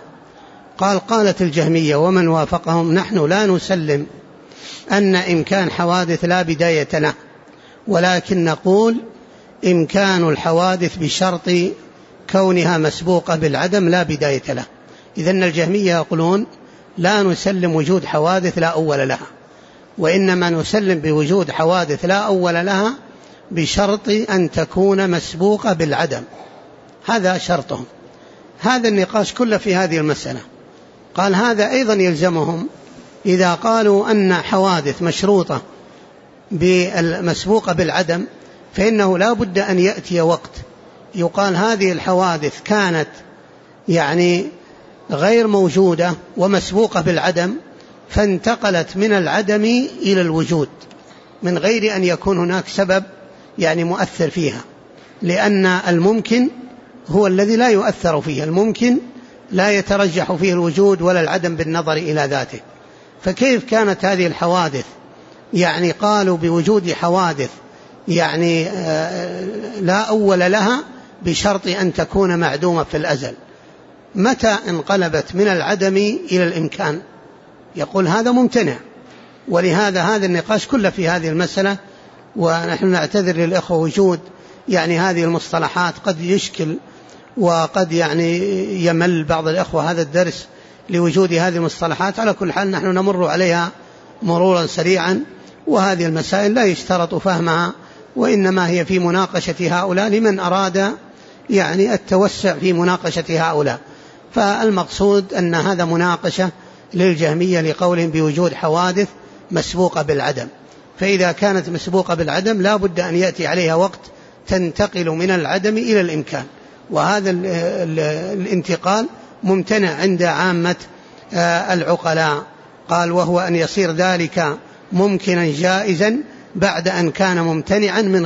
B: قالت الجهمية ومن وافقهم: نحن لا نسلم أن إمكان حوادث لا بداية له، ولكن نقول إمكان الحوادث بشرط كونها مسبوقة بالعدم لا بداية له. إذن الجهمية يقولون لا نسلم وجود حوادث لا أول لها، وإنما نسلم بوجود حوادث لا أول لها بشرط أن تكون مسبوقة بالعدم، هذا شرطهم. هذا النقاش كله في هذه المسألة. قال هذا أيضا يلزمهم إذا قالوا أن حوادث مشروطة بالمسبوقة بالعدم، فإنه لا بد أن يأتي وقت يقال هذه الحوادث كانت يعني غير موجودة ومسبوقة بالعدم، فانتقلت من العدم إلى الوجود من غير أن يكون هناك سبب يعني مؤثر فيها، لأن الممكن هو الذي لا يؤثر فيه، الممكن لا يترجح فيه الوجود ولا العدم بالنظر إلى ذاته. فكيف كانت هذه الحوادث يعني قالوا بوجود حوادث يعني لا أول لها بشرط أن تكون معدومة في الأزل، متى انقلبت من العدم إلى الإمكان؟ يقول هذا ممتنع. ولهذا هذا النقاش كله في هذه المسألة. ونحن نعتذر للإخوة وجود يعني هذه المصطلحات قد يشكل وقد يعني يمل بعض الإخوة هذا الدرس لوجود هذه المصطلحات. على كل حال نحن نمر عليها مرورا سريعا، وهذه المسائل لا يشترط فهمها، وإنما هي في مناقشة هؤلاء لمن أراد يعني التوسع في مناقشة هؤلاء. فالمقصود أن هذا مناقشة للجهمية لقولهم بوجود حوادث مسبوقة بالعدم، فإذا كانت مسبوقة بالعدم لا بد أن يأتي عليها وقت تنتقل من العدم إلى الإمكان، وهذا الانتقال ممتنع عند عامة العقلاء. قال وهو أن يصير ذلك ممكنا جائزا بعد أن كان ممتنعا من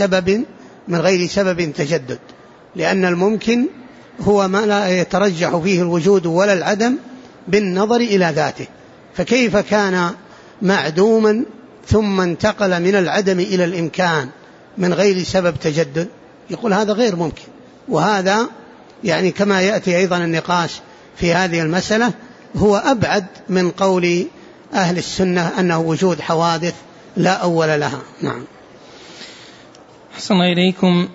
B: غير سبب تجدد، لأن الممكن هو ما لا يترجح فيه الوجود ولا العدم بالنظر إلى ذاته، فكيف كان معدوما ثم انتقل من العدم إلى الإمكان من غير سبب تجدد؟ يقول هذا غير ممكن. وهذا يعني كما يأتي أيضا النقاش في هذه المسألة هو أبعد من قول أهل السنة أنه وجود حوادث لا أول لها. نعم.
A: أحسن إليكم.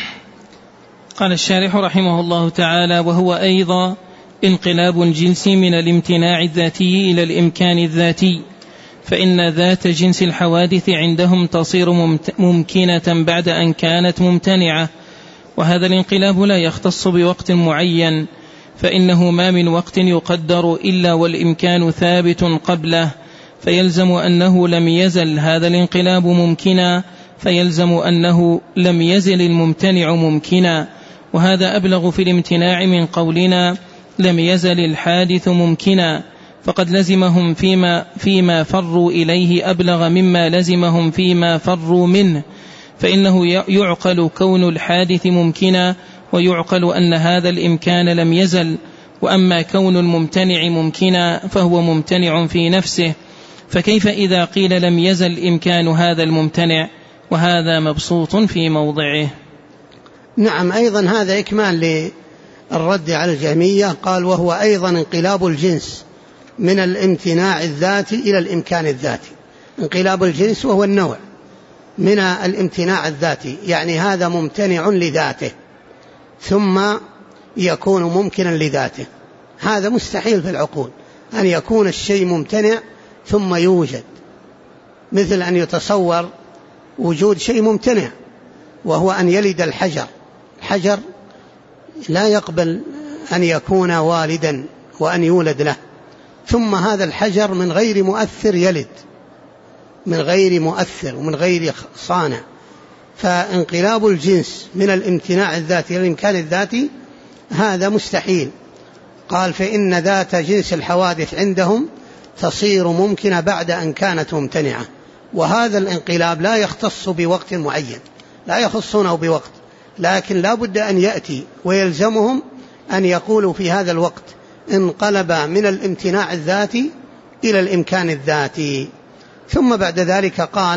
A: قال الشارح رحمه الله تعالى: وهو أيضا انقلاب جنسي من الامتناع الذاتي إلى الإمكان الذاتي، فإن ذات جنس الحوادث عندهم تصير ممكنة بعد أن كانت ممتنعة، وهذا الانقلاب لا يختص بوقت معين، فإنه ما من وقت يقدر إلا والإمكان ثابت قبله، فيلزم أنه لم يزل هذا الانقلاب ممكنا، فيلزم أنه لم يزل الممتنع ممكنا. وهذا أبلغ في الامتناع من قولنا لم يزل الحادث ممكنا، فقد لزمهم فيما فروا إليه أبلغ مما لزمهم فيما فروا منه، فإنه يعقل كون الحادث ممكنا، ويعقل أن هذا الإمكان لم يزل. وأما كون الممتنع ممكنا فهو ممتنع في نفسه، فكيف إذا قيل لم يزل إمكان هذا الممتنع؟ وهذا مبسوط في موضعه.
B: نعم، أيضا هذا إكمال للرد على الجهمية. قال وهو أيضا انقلاب الجنس من الامتناع الذاتي إلى الإمكان الذاتي. انقلاب الجنس وهو النوع من الامتناع الذاتي، يعني هذا ممتنع لذاته ثم يكون ممكنا لذاته. هذا مستحيل في العقول أن يكون الشيء ممتنع ثم يوجد، مثل أن يتصور وجود شيء ممتنع وهو أن يلد الحجر. الحجر لا يقبل أن يكون والدا وأن يولد له، ثم هذا الحجر من غير مؤثر يلد، من غير مؤثر ومن غير صانع. فانقلاب الجنس من الامتناع الذاتي إلى الإمكان الذاتي هذا مستحيل. قال فإن ذات جنس الحوادث عندهم تصير ممكنة بعد أن كانت ممتنعة، وهذا الانقلاب لا يختص بوقت معين، لا يخصونه بوقت، لكن لا بد أن يأتي ويلزمهم أن يقولوا في هذا الوقت انقلب من الامتناع الذاتي إلى الإمكان الذاتي. ثم بعد ذلك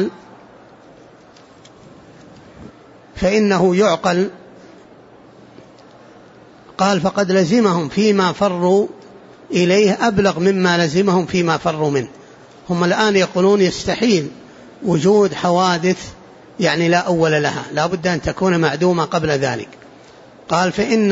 B: فإنه يعقل. قال فقد لزمهم فيما فروا إليه أبلغ مما لزمهم فيما فروا منه. هم الآن يقولون يستحيل وجود حوادث يعني لا أول لها، لا بد أن تكون معدومة قبل ذلك. قال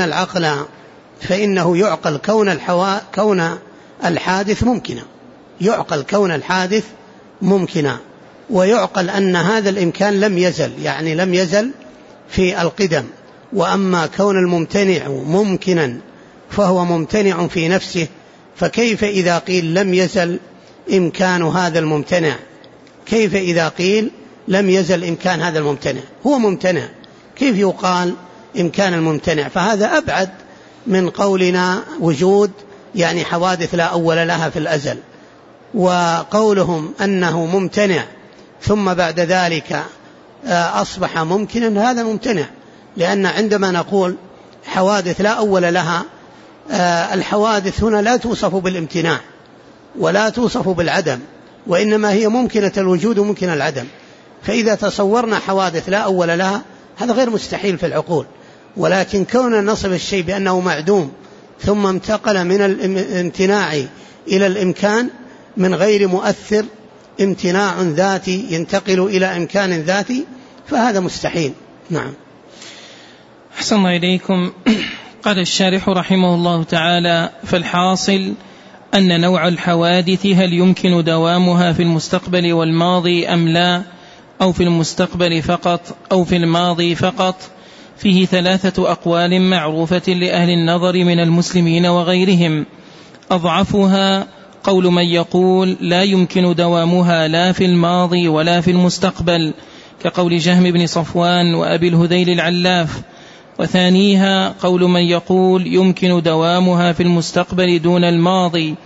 B: فإنه يعقل كون الحادث ممكنا، يعقل كون الحادث ممكنا، ويعقل أن هذا الإمكان لم يزل، يعني لم يزل في القدم. وأما كون الممتنع ممكنا فهو ممتنع في نفسه، فكيف إذا قيل لم يزل إمكان هذا الممتنع؟ كيف إذا قيل لم يزل إمكان هذا الممتنع؟ هو ممتنع، كيف يقال إمكان الممتنع؟ فهذا أبعد من قولنا وجود يعني حوادث لا أول لها في الأزل. وقولهم أنه ممتنع ثم بعد ذلك أصبح ممكنا هذا ممتنع، لأن عندما نقول حوادث لا أول لها، الحوادث هنا لا توصف بالامتناع ولا توصف بالعدم، وإنما هي ممكنة الوجود وممكن العدم. فإذا تصورنا حوادث لا أول لها هذا غير مستحيل في العقول، ولكن كوننا نصف الشيء بأنه معدوم ثم انتقل من الامتناع إلى الإمكان من غير مؤثر، امتناع ذاتي ينتقل إلى إمكان ذاتي، فهذا مستحيل. نعم.
A: أحسن إليكم. قال الشارح رحمه الله تعالى: فالحاصل أن نوع الحوادث هل يمكن دوامها في المستقبل والماضي أم لا، أو في المستقبل فقط أو في الماضي فقط، فيه 3 أقوال معروفة لأهل النظر من المسلمين وغيرهم. أضعفها قول من يقول لا يمكن دوامها لا في الماضي ولا في المستقبل، كقول جهم بن صفوان وأبي الهذيل العلاف. وثانيها قول من يقول يمكن دوامها في المستقبل دون الماضي،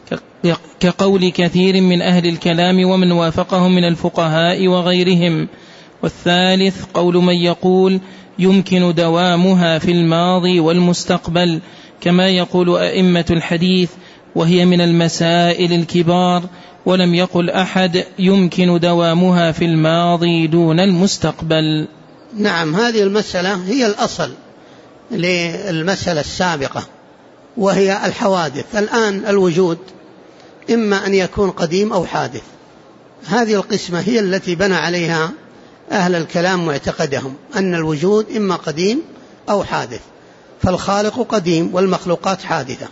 A: كقول كثير من أهل الكلام ومن وافقهم من الفقهاء وغيرهم. والثالث قول من يقول يمكن دوامها في الماضي والمستقبل، كما يقول أئمة الحديث، وهي من المسائل الكبار، ولم يقل أحد يمكن دوامها في الماضي دون المستقبل.
B: نعم، هذه المسألة هي الأصل للمسألة السابقة، وهي الحوادث. الآن الوجود إما أن يكون قديم أو حادث، هذه القسمة هي التي بنى عليها أهل الكلام معتقدهم، أن الوجود إما قديم أو حادث، فالخالق قديم والمخلوقات حادثة.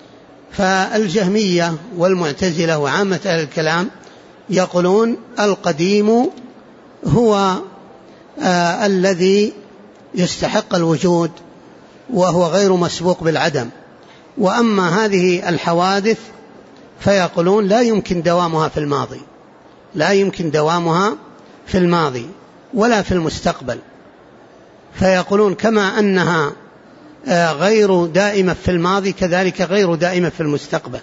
B: فالجهمية والمعتزلة وعامة أهل الكلام يقولون القديم هو الذي يستحق الوجود وهو غير مسبوق بالعدم، وأما هذه الحوادث فيقولون لا يمكن دوامها في الماضي، لا يمكن دوامها في الماضي ولا في المستقبل. فيقولون كما أنها غير دائمة في الماضي كذلك غير دائمة في المستقبل.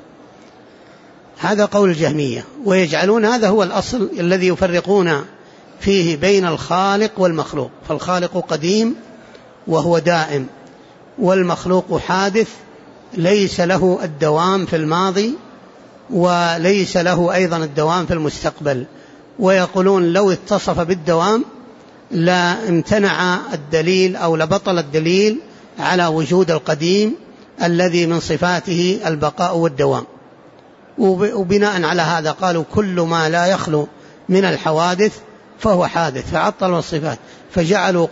B: هذا قول الجهمية، ويجعلون هذا هو الأصل الذي يفرقون فيه بين الخالق والمخلوق. فالخالق قديم وهو دائم، والمخلوق حادث ليس له الدوام في الماضي وليس له أيضا الدوام في المستقبل. ويقولون لو اتصف بالدوام لا امتنع الدليل أو لبطل الدليل على وجود القديم الذي من صفاته البقاء والدوام. وبناء على هذا قالوا كل ما لا يخلو من الحوادث فهو حادث، فعطلوا الصفات، فجعلوا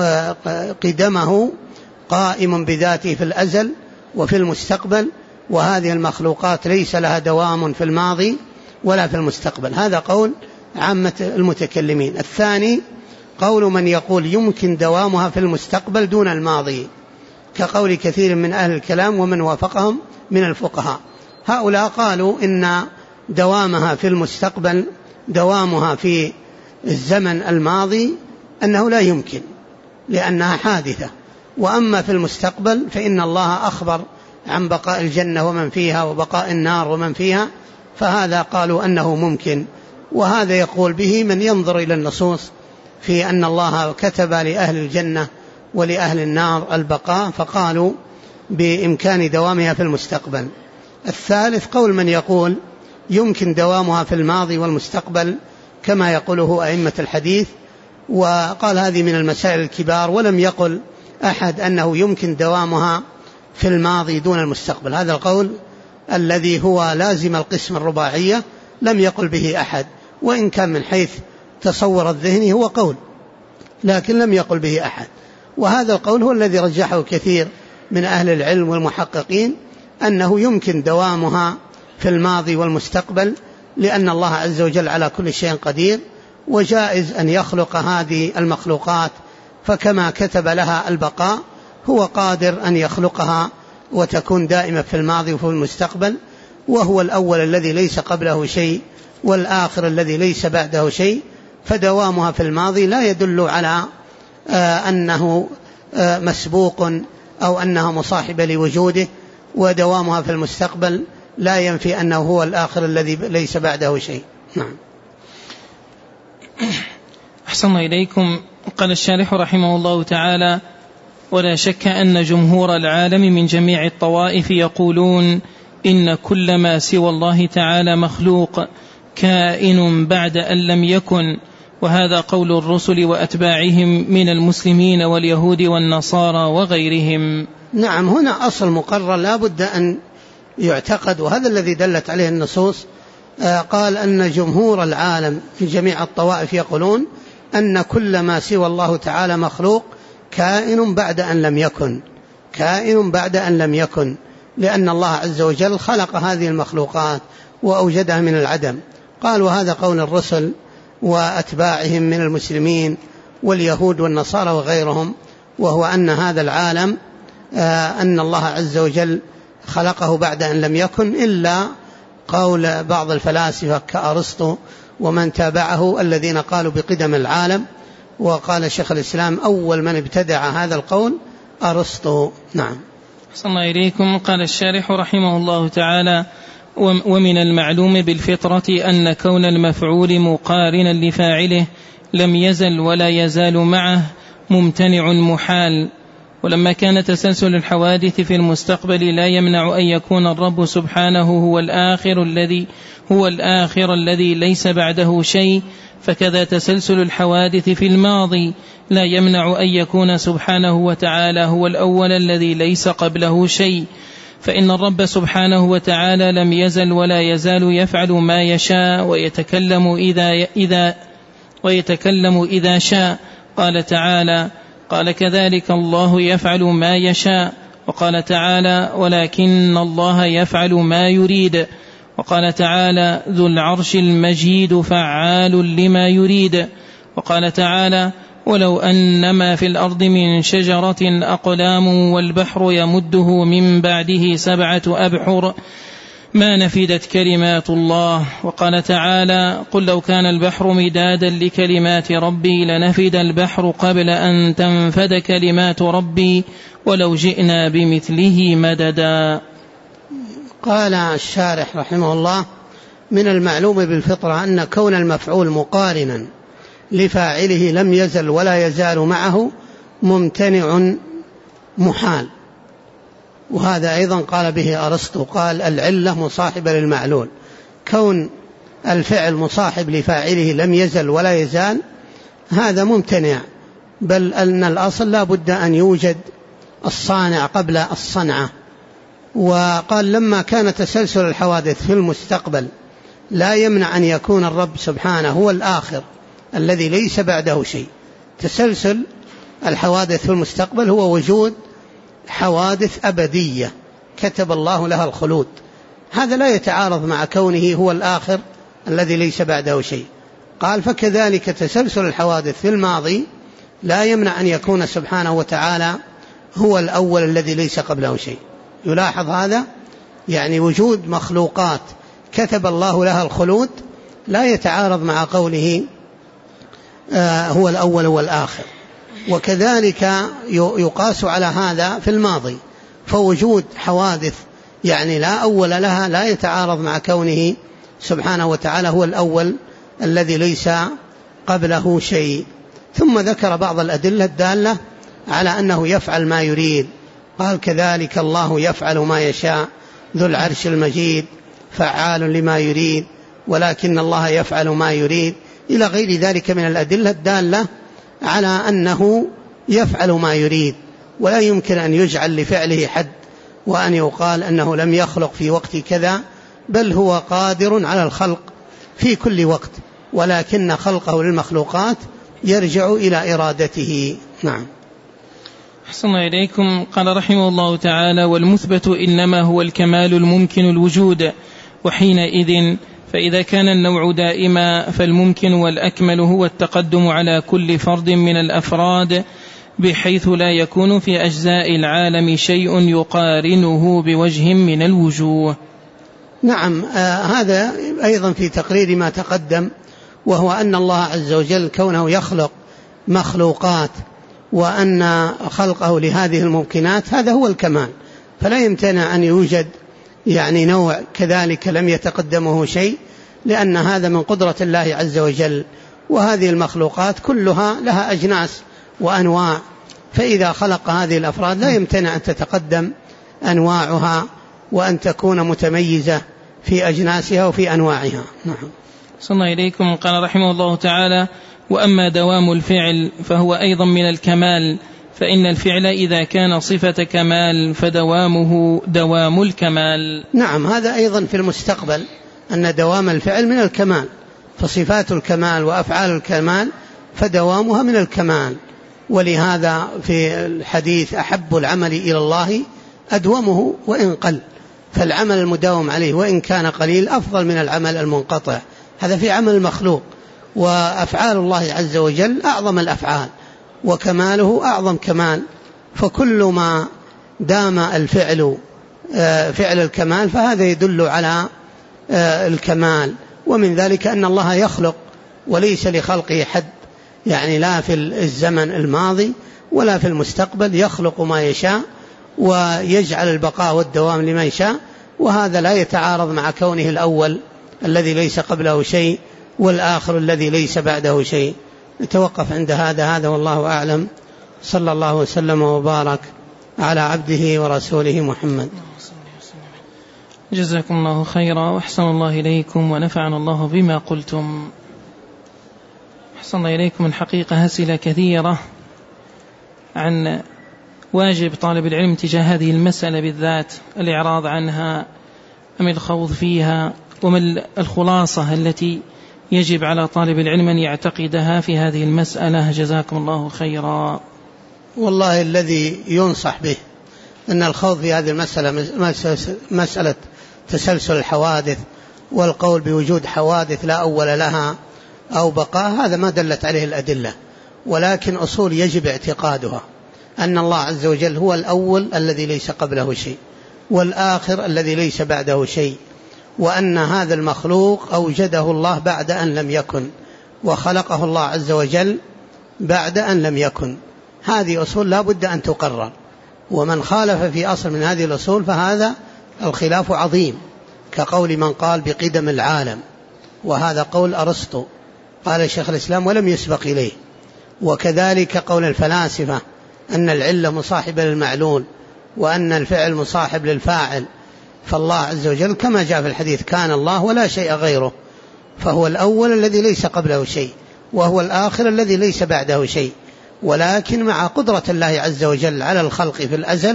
B: قدمه قائم بذاته في الأزل وفي المستقبل، وهذه المخلوقات ليس لها دوام في الماضي ولا في المستقبل. هذا قول عامة المتكلمين. الثاني قول من يقول يمكن دوامها في المستقبل دون الماضي، كقول كثير من أهل الكلام ومن وافقهم من الفقهاء. هؤلاء قالوا إن دوامها في المستقبل دوامها في الزمن الماضي أنه لا يمكن لأنها حادثة، وأما في المستقبل فإن الله أخبر عن بقاء الجنة ومن فيها وبقاء النار ومن فيها، فهذا قالوا أنه ممكن. وهذا يقول به من ينظر إلى النصوص في أن الله كتب لأهل الجنة ولأهل النار البقاء، فقالوا بإمكان دوامها في المستقبل. الثالث قول من يقول يمكن دوامها في الماضي والمستقبل كما يقوله أئمة الحديث، وقال هذه من المسائل الكبار، ولم يقل أحد أنه يمكن دوامها في الماضي دون المستقبل. هذا القول الذي هو لازم القسم الرباعية لم يقل به أحد، وإن كان من حيث تصور الذهني هو قول، لكن لم يقل به أحد. وهذا القول هو الذي رجحه كثير من أهل العلم والمحققين، أنه يمكن دوامها في الماضي والمستقبل، لأن الله عز وجل على كل شيء قدير، وجائز أن يخلق هذه المخلوقات، فكما كتب لها البقاء هو قادر أن يخلقها وتكون دائمة في الماضي وفي المستقبل، وهو الأول الذي ليس قبله شيء والآخر الذي ليس بعده شيء. فدوامها في الماضي لا يدل على أنه مسبوق أو أنها مصاحبة لوجوده، ودوامها في المستقبل لا ينفي أنه هو الآخر الذي ليس بعده شيء. نعم.
A: أحسن إليكم. قال الشارح رحمه الله تعالى: ولا شك أن جمهور العالم من جميع الطوائف يقولون إن كل ما سوى الله تعالى مخلوق كائن بعد أن لم يكن، وهذا قول الرسل وأتباعهم من المسلمين واليهود والنصارى وغيرهم.
B: نعم، هنا أصل مقرر لا بد أن يعتقد، وهذا الذي دلت عليه النصوص. قال أن جمهور العالم في جميع الطوائف يقولون أن كل ما سوى الله تعالى مخلوق كائن بعد أن لم يكن، كائن بعد أن لم يكن، لأن الله عز وجل خلق هذه المخلوقات وأوجدها من العدم. قال وهذا قول الرسل وأتباعهم من المسلمين واليهود والنصارى وغيرهم. وهو أن هذا العالم أن الله عز وجل خلقه بعد أن لم يكن، إلا قول بعض الفلاسفة كأرسطو ومن تابعه الذين قالوا بقدم العالم. وقال شيخ الإسلام أول من ابتدع هذا القول أرسطو. نعم.
A: أحسن الله إليكم. قال الشارح رحمه الله تعالى: ومن المعلوم بالفطرة أن كون المفعول مقارنا لفاعله لم يزل ولا يزال معه ممتنع محال. ولما كان تسلسل الحوادث في المستقبل لا يمنع أن يكون الرب سبحانه هو الآخر الذي ليس بعده شيء، فكذا تسلسل الحوادث في الماضي لا يمنع أن يكون سبحانه وتعالى هو الأول الذي ليس قبله شيء، فإن الرب سبحانه وتعالى لم يزل ولا يزال يفعل ما يشاء ويتكلم إذا شاء. قال تعالى: قال كذلك الله يفعل ما يشاء. وقال تعالى: ولكن الله يفعل ما يريد. وقال تعالى: ذو العرش المجيد فعال لما يريد. وقال تعالى: ولو أن ما في الأرض من شجرة أقلام والبحر يمده من بعده 7 أبحر ما نفدت كلمات الله. وقال تعالى: قل لو كان البحر مدادا لكلمات ربي لنفد البحر قبل أن تنفد كلمات ربي ولو جئنا بمثله مددا.
B: قال الشارح رحمه الله: من المعلوم بالفطرة أن كون المفعول مقارنا لفاعله لم يزل ولا يزال معه ممتنع محال. وهذا أيضا قال به أرسطو، قال: العلة مصاحبة للمعلول. كون الفعل مصاحب لفاعله لم يزل ولا يزال هذا ممتنع، بل أن الأصل لا بد أن يوجد الصانع قبل الصنعة. وقال: لما كان تسلسل الحوادث في المستقبل لا يمنع أن يكون الرب سبحانه هو الآخر الذي ليس بعده شيء. تسلسل الحوادث في المستقبل هو وجود حوادث أبدية كتب الله لها الخلود، هذا لا يتعارض مع كونه هو الآخر الذي ليس بعده شيء. قال: فكذلك تسلسل الحوادث في الماضي لا يمنع أن يكون سبحانه وتعالى هو الأول الذي ليس قبله شيء. يلاحظ هذا، يعني وجود مخلوقات كتب الله لها الخلود لا يتعارض مع قوله هو الأول والآخر. وكذلك يقاس على هذا في الماضي، فوجود حوادث يعني لا أول لها لا يتعارض مع كونه سبحانه وتعالى هو الأول الذي ليس قبله شيء. ثم ذكر بعض الأدلة الدالة على أنه يفعل ما يريد. قال: كذلك الله يفعل ما يشاء، ذو العرش المجيد فعال لما يريد، ولكن الله يفعل ما يريد، إلى غير ذلك من الأدلة الدالة على أنه يفعل ما يريد. ولا يمكن أن يجعل لفعله حد وأن يقال أنه لم يخلق في وقت كذا، بل هو قادر على الخلق في كل وقت، ولكن خلقه للمخلوقات يرجع إلى إرادته. نعم.
A: أحسن الله إليكم. قال رحمه الله تعالى: والمثبت إنما هو الكمال الممكن الوجود، وحينئذ فإذا كان النوع دائما فالممكن والأكمل هو التقدم على كل فرد من الأفراد، بحيث لا يكون في أجزاء العالم شيء يقارنه بوجه من الوجوه.
B: نعم، هذا أيضا في تقرير ما تقدم، وهو أن الله عز وجل كونه يخلق مخلوقات وأن خلقه لهذه الممكنات هذا هو الكمال، فلا يمتنع أن يوجد يعني نوع كذلك لم يتقدمه شيء، لأن هذا من قدرة الله عز وجل. وهذه المخلوقات كلها لها أجناس وأنواع، فإذا خلق هذه الأفراد لا يمتنع أن تتقدم أنواعها وأن تكون متميزة في أجناسها وفي أنواعها. نعم.
A: صلى الله إليكم. قال رحمه الله تعالى: وأما دوام الفعل فهو أيضا من الكمال، فإن الفعل إذا كان صفة كمال فدوامه دوام الكمال.
B: نعم، هذا أيضا في المستقبل أن دوام الفعل من الكمال، فصفات الكمال وأفعال الكمال فدوامها من الكمال. ولهذا في الحديث: أحب العمل إلى الله أدومه وإن قل، فالعمل المداوم عليه وإن كان قليل أفضل من العمل المنقطع. هذا في عمل المخلوق. وأفعال الله عز وجل أعظم الأفعال، وكماله أعظم كمال، فكل ما دام الفعل فعل الكمال فهذا يدل على الكمال. ومن ذلك أن الله يخلق وليس لخلقه حد، يعني لا في الزمن الماضي ولا في المستقبل، يخلق ما يشاء ويجعل البقاء والدوام لمن شاء، وهذا لا يتعارض مع كونه الأول الذي ليس قبله شيء والآخر الذي ليس بعده شيء. نتوقف عند هذا والله أعلم. صلى الله وسلم وبارك على عبده ورسوله محمد.
A: جزاكم الله خيرا وأحسن الله إليكم ونفعنا الله بما قلتم. أحسن الله إليكم. الحقيقة أسئلة كثيرة عن واجب طالب العلم تجاه هذه المسألة بالذات، الإعراض عنها أم الخوض فيها، وما الخلاصة التي يجب على طالب العلم أن يعتقدها في هذه المسألة. جزاكم الله خيرا.
B: والله الذي ينصح به أن الخوض في هذه المسألة مسألة تسلسل الحوادث والقول بوجود حوادث لا أول لها أو بقاء، هذا ما دلت عليه الأدلة، ولكن أصول يجب اعتقادها أن الله عز وجل هو الأول الذي ليس قبله شيء، والآخر الذي ليس بعده شيء، وأن هذا المخلوق أوجده الله بعد أن لم يكن، وخلقه الله عز وجل بعد أن لم يكن. هذه أصول لا بد أن تقرر، ومن خالف في أصل من هذه الأصول فهذا الخلاف عظيم، كقول من قال بقدم العالم، وهذا قول أرسطو قال شيخ الإسلام ولم يسبق إليه. وكذلك قول الفلاسفة أن العلة مصاحبة للمعلول، وأن الفعل مصاحب للفاعل، فالله عز وجل كما جاء في الحديث كان الله ولا شيء غيره، فهو الأول الذي ليس قبله شيء، وهو الآخر الذي ليس بعده شيء، ولكن مع قدرة الله عز وجل على الخلق في الأزل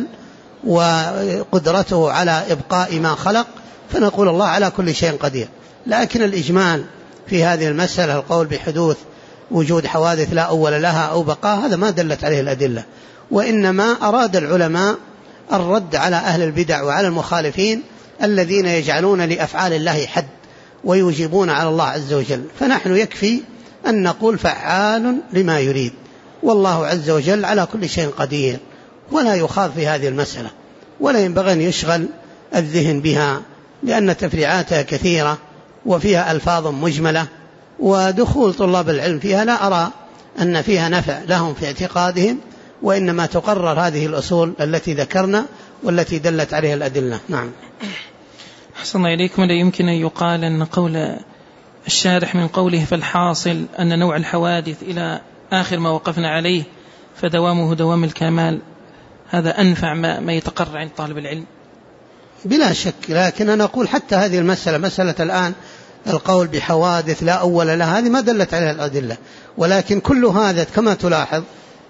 B: وقدرته على إبقاء ما خلق، فنقول الله على كل شيء قدير. لكن الإجمال في هذه المسألة القول بحدوث وجود حوادث لا أول لها أو بقاء، هذا ما دلت عليه الأدلة، وإنما أراد العلماء الرد على أهل البدع وعلى المخالفين الذين يجعلون لأفعال الله حد ويجيبون على الله عز وجل. فنحن يكفي أن نقول فعال لما يريد، والله عز وجل على كل شيء قدير، ولا يخاض في هذه المسألة، ولا ينبغي أن يشغل الذهن بها، لأن تفريعاتها كثيرة وفيها ألفاظ مجملة، ودخول طلاب العلم فيها لا أرى أن فيها نفع لهم في اعتقادهم، وإنما تقرر هذه الأصول التي ذكرنا والتي دلت عليها الأدلة. نعم.
A: أحسن الله إليكم. لا يمكن أن يقال أن قول الشارح من قوله فالحاصل أن نوع الحوادث إلى آخر ما وقفنا عليه فدوامه دوام الكمال، هذا أنفع ما يتقرر عند طالب العلم
B: بلا شك. لكن أنا أقول حتى هذه المسألة، مسألة الآن القول بحوادث لا أول لها، هذه ما دلت عليها الأدلة، ولكن كل هذا كما تلاحظ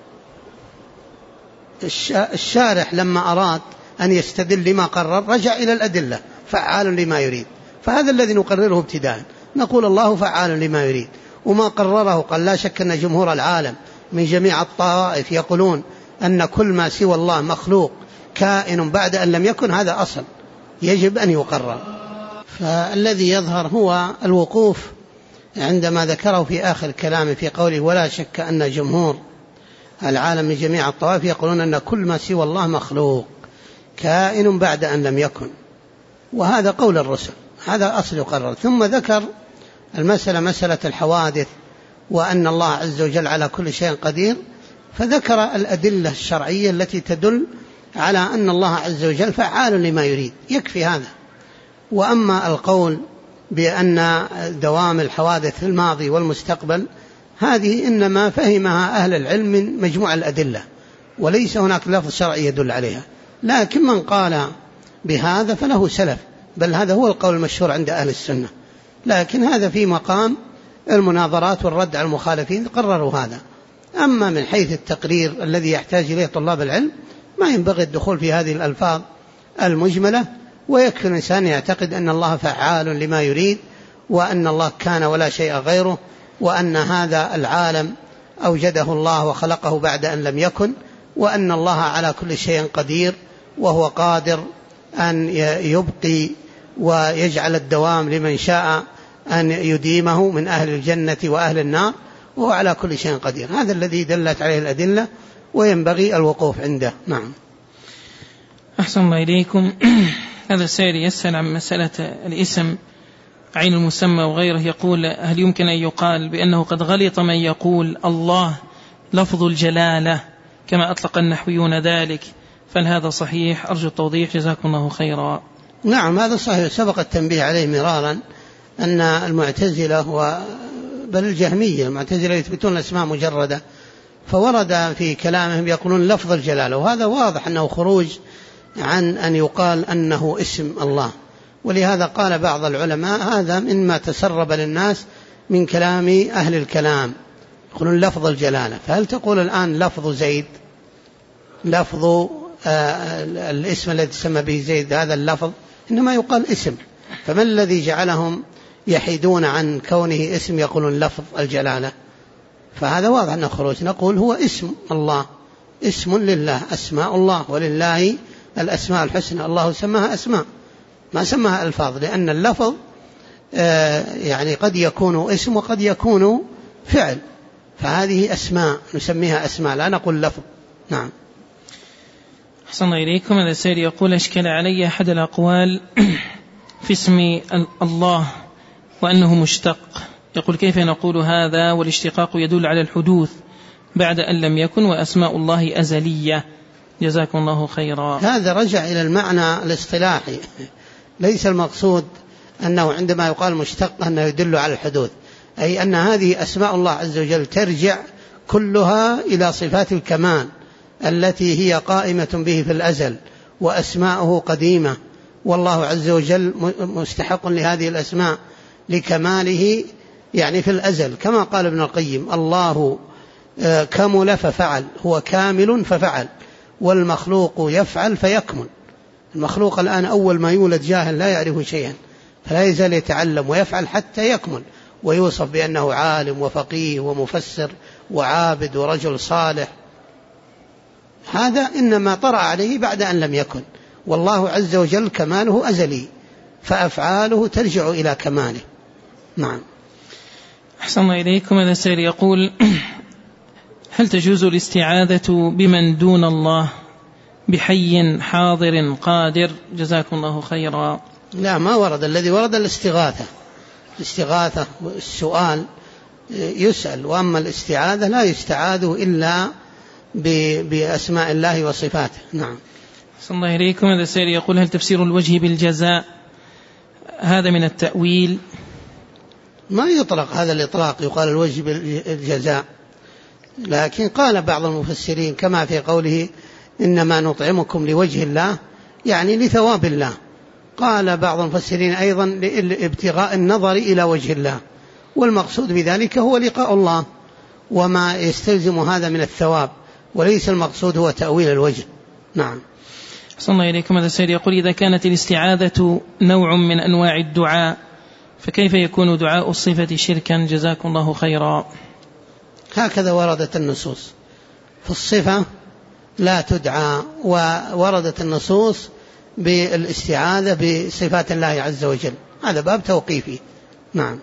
B: الشارح لما أراد أن يستدل لما قرر رجع إلى الأدلة، فعال لما يريد، فهذا الذي نقرره ابتداء، نقول الله فعال لما يريد. وما قرره قال لا شك أن جمهور العالم من جميع الطوائف يقولون أن كل ما سوى الله مخلوق كائن بعد أن لم يكن، هذا أصل يجب أن يقرر. فالذي يظهر هو الوقوف عندما ذكره في آخر كلامه في قوله ولا شك أن جمهور العالم من جميع الطوائف يقولون أن كل ما سوى الله مخلوق كائن بعد أن لم يكن، وهذا قول الرسل، هذا أصل يقرر. ثم ذكر المسألة مسألة الحوادث وأن الله عز وجل على كل شيء قدير، فذكر الأدلة الشرعية التي تدل على أن الله عز وجل فعال لما يريد، يكفي هذا. وأما القول بأن دوام الحوادث في الماضي والمستقبل، هذه إنما فهمها أهل العلم من مجموع الأدلة، وليس هناك لفظ شرعي يدل عليها. لكن من قال بهذا فله سلف، بل هذا هو القول المشهور عند أهل السنة، لكن هذا في مقام المناظرات والرد على المخالفين قرروا هذا. أما من حيث التقرير الذي يحتاج إليه طلاب العلم ما ينبغي الدخول في هذه الألفاظ المجملة، ويكفي الإنسان يعتقد أن الله فعال لما يريد، وأن الله كان ولا شيء غيره، وأن هذا العالم أوجده الله وخلقه بعد أن لم يكن، وأن الله على كل شيء قدير، وهو قادر أن يبقي ويجعل الدوام لمن شاء أن يديمه من أهل الجنة وأهل النار، وهو على كل شيء قدير. هذا الذي دلت عليه الأدلة وينبغي الوقوف عنده. نعم.
A: أحسن الله إليكم. هذا السائل يسأل عن مسألة الاسم عين المسمى وغيره، يقول: هل يمكن أن يقال بأنه قد غلط من يقول الله لفظ الجلالة كما أطلق النحويون ذلك، فهل هذا صحيح؟ أرجو التوضيح جزاكم الله خيرا.
B: نعم هذا صحيح، سبق التنبيه عليه مرارا أن المعتزلة بل الجهمية المعتزلة يثبتون الأسماء مجردة، فورد في كلامهم يقولون لفظ الجلالة، وهذا واضح أنه خروج عن أن يقال أنه اسم الله. ولهذا قال بعض العلماء هذا مما تسرب للناس من كلام أهل الكلام، يقولون لفظ الجلالة. فهل تقول الآن لفظ زيد، لفظ الاسم الذي تسمى به زيد هذا اللفظ إنما يقال اسم، فما الذي جعلهم يحيدون عن كونه اسم يقولون لفظ الجلالة؟ فهذا واضح أنه خروج. نقول هو اسم الله، اسم لله، أسماء الله، ولله الأسماء الحسنى، الله سماها أسماء ما سماها ألفاظ، لأن اللفظ يعني قد يكون اسم وقد يكون فعل، فهذه أسماء نسميها أسماء لا نقول لفظ. نعم.
A: أحسن الله إليكم. هذا السائل يقول: أشكل علي أحد الأقوال في اسم الله وأنه مشتق، يقول: كيف نقول هذا والاشتقاق يدل على الحدوث بعد أن لم يكن وأسماء الله أزلية؟ جزاكم الله خيرا.
B: هذا رجع إلى المعنى الاصطلاحي، ليس المقصود أنه عندما يقال مشتق أنه يدل على الحدوث، أي أن هذه أسماء الله عز وجل ترجع كلها إلى صفات الكمال التي هي قائمة به في الأزل، وأسماؤه قديمة، والله عز وجل مستحق لهذه الأسماء لكماله يعني في الأزل، كما قال ابن القيم: الله كمل ففعل، هو كامل ففعل، والمخلوق يفعل فيكمل. المخلوق الآن أول ما يولد جاهل لا يعرف شيئا، فلا يزال يتعلم ويفعل حتى يكمل، ويوصف بأنه عالم وفقيه ومفسر وعابد ورجل صالح. هذا إنما طرأ عليه بعد أن لم يكن، والله عز وجل كماله أزلي، فأفعاله ترجع إلى كماله. نعم.
A: أحسن الله إليكم. هذا السائل يقول: هل تجوز الاستعاذة بمن دون الله بحي حاضر قادر؟ جزاكم الله خيرا.
B: لا، ما ورد. الذي ورد الاستغاثة والسؤال يسأل، وأما الاستعاذة لا يستعاذ إلا بأسماء الله وصفاته. نعم.
A: أحسن الله إليكم. هذا السائل يقول: هل تفسير الوجه بالجزاء هذا من التأويل؟
B: ما يطلق هذا الإطلاق، يقال الوجه بالجزاء، لكن قال بعض المفسرين كما في قوله: إنما نطعمكم لوجه الله، يعني لثواب الله. قال بعض المفسرين أيضا لابتغاء النظر إلى وجه الله، والمقصود بذلك هو لقاء الله وما يستلزم هذا من الثواب، وليس المقصود هو تأويل الوجه. نعم.
A: أحسن الله إليكم. هذا السائل يقول: إذا كانت الاستعاذة نوع من أنواع الدعاء فكيف يكون دعاء الصفة شركا؟ جزاكم الله خيرا.
B: هكذا وردت النصوص في الصفة لا تدعى، ووردت النصوص بالاستعاذة بصفات الله عز وجل، هذا باب توقيفي. نعم.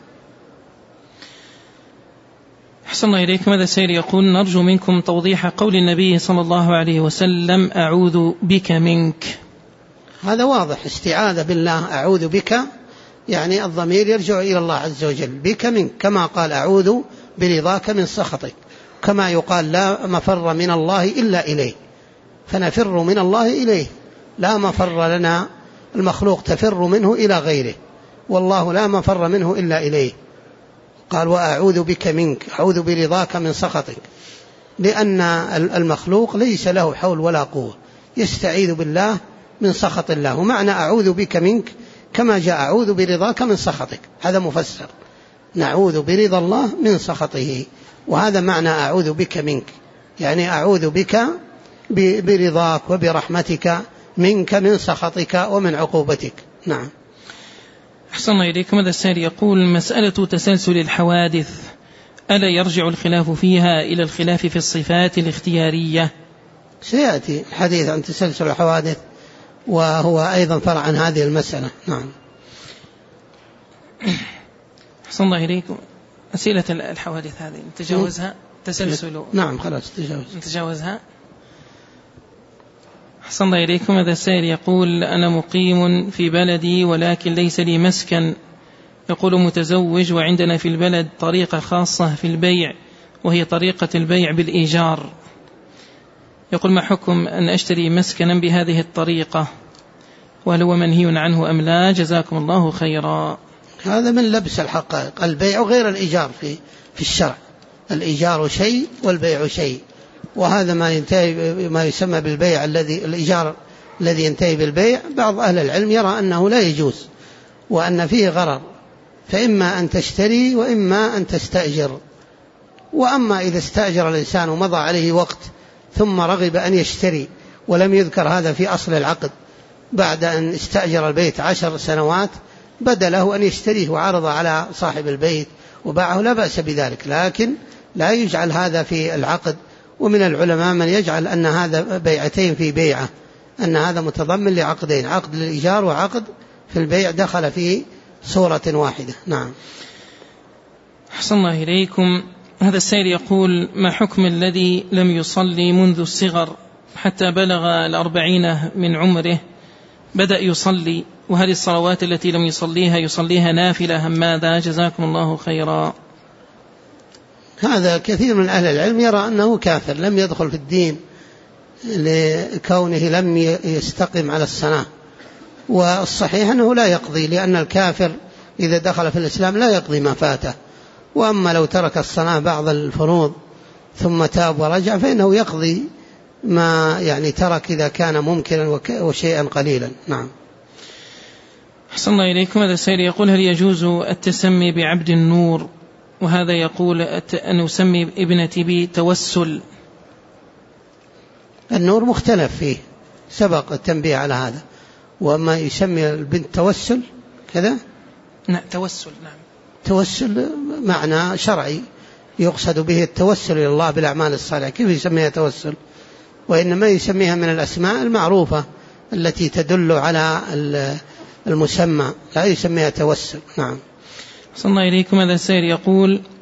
A: أحسن الله إليكم. هذا السائل يقول: نرجو منكم توضيح قول النبي صلى الله عليه وسلم: أعوذ بك منك.
B: هذا واضح، استعاذة بالله، أعوذ بك يعني الضمير يرجع إلى الله عز وجل، بك منك، كما قال: أعوذ برضاك من سخطك، كما يقال: لا مفر من الله إلا إليه، فنفر من الله إليه، لا مفر لنا، المخلوق تفر منه إلى غيره، والله لا مفر منه إلا إليه. قال: وأعوذ بك منك، أعوذ برضاك من سخطك، لأن المخلوق ليس له حول ولا قوة، يستعيذ بالله من سخط الله. ومعنى أعوذ بك منك كما جاء: أعوذ برضاك من سخطك، هذا مفسر، نعوذ برضا الله من سخطه، وهذا معنى أعوذ بك منك، يعني أعوذ بك برضاك وبرحمتك منك من سخطك ومن عقوبتك. نعم.
A: أحسن الله إليكم. هذا السائل يقول: مسألة تسلسل الحوادث ألا يرجع الخلاف فيها إلى الخلاف في الصفات الاختيارية؟
B: سيأتي الحديث عن تسلسل الحوادث، وهو أيضا فرع عن هذه المسألة. نعم.
A: أحسن الله إليكم. أسئلة الحوادث هذه نتجاوزها تسلسل؟
B: نعم خلاص
A: نتجاوزها. أحسن الله إليكم. هذا السائل يقول أنا مقيم في بلدي ولكن ليس لي مسكن، يقول متزوج وعندنا في البلد طريقة خاصة في البيع وهي طريقة البيع بالإيجار، يقول ما حكم أن أشتري مسكنا بهذه الطريقة، وهل هو منهي عنه أم لا؟ جزاكم الله خيرا.
B: هذا من لبس الحقائق. البيع غير الإيجار في الشرع، الإيجار شيء والبيع شيء، وهذا ما يسمى بالبيع الإيجار الذي ينتهي بالبيع. بعض أهل العلم يرى أنه لا يجوز وأن فيه غرر، فإما أن تشتري وإما أن تستأجر. وأما إذا استأجر الإنسان ومضى عليه وقت ثم رغب أن يشتري ولم يذكر هذا في أصل العقد، بعد أن استأجر البيت 10 سنوات بدا له أن يشتريه وعرض على صاحب البيت وباعه، لا بأس بذلك، لكن لا يجعل هذا في العقد. ومن العلماء من يجعل أن هذا بيعتين في بيعة، أن هذا متضمن لعقدين، عقد للإيجار وعقد في البيع دخل في صورة واحدة. نعم.
A: أحسن الله إليكم. هذا السائل يقول ما حكم الذي لم يصلي منذ الصغر حتى بلغ 40 من عمره بدأ يصلي، وهل الصلوات التي لم يصليها نافلة أم ماذا؟ جزاكم الله خيرا.
B: هذا كثير من أهل العلم يرى أنه كافر لم يدخل في الدين لكونه لم يستقم على الصلاة، والصحيح أنه لا يقضي، لأن الكافر إذا دخل في الإسلام لا يقضي ما فاته. وأما لو ترك الصلاة بعض الفروض ثم تاب ورجع فإنه يقضي ما ترك إذا كان ممكنا وشيئا قليلا. نعم.
A: أحسن الله إليكم. هذا السائل يقول هل يجوز التسمي بعبد النور؟ وهذا يقول أن أسمي ابنتي بتوسل.
B: النور مختلف فيه، سبق التنبيه على هذا. وما يسمي البنت توسل كذا،
A: نعم توسل، نعم
B: توسل معنى شرعي يقصد به التوسل إلى الله بالأعمال الصالحة، كيف يسميها توسل؟ وإنما يسميها من الأسماء المعروفة التي تدل على المسمى، لا يسميها توسل. نعم.
A: صلى الله إليكم. هذا السائل يقول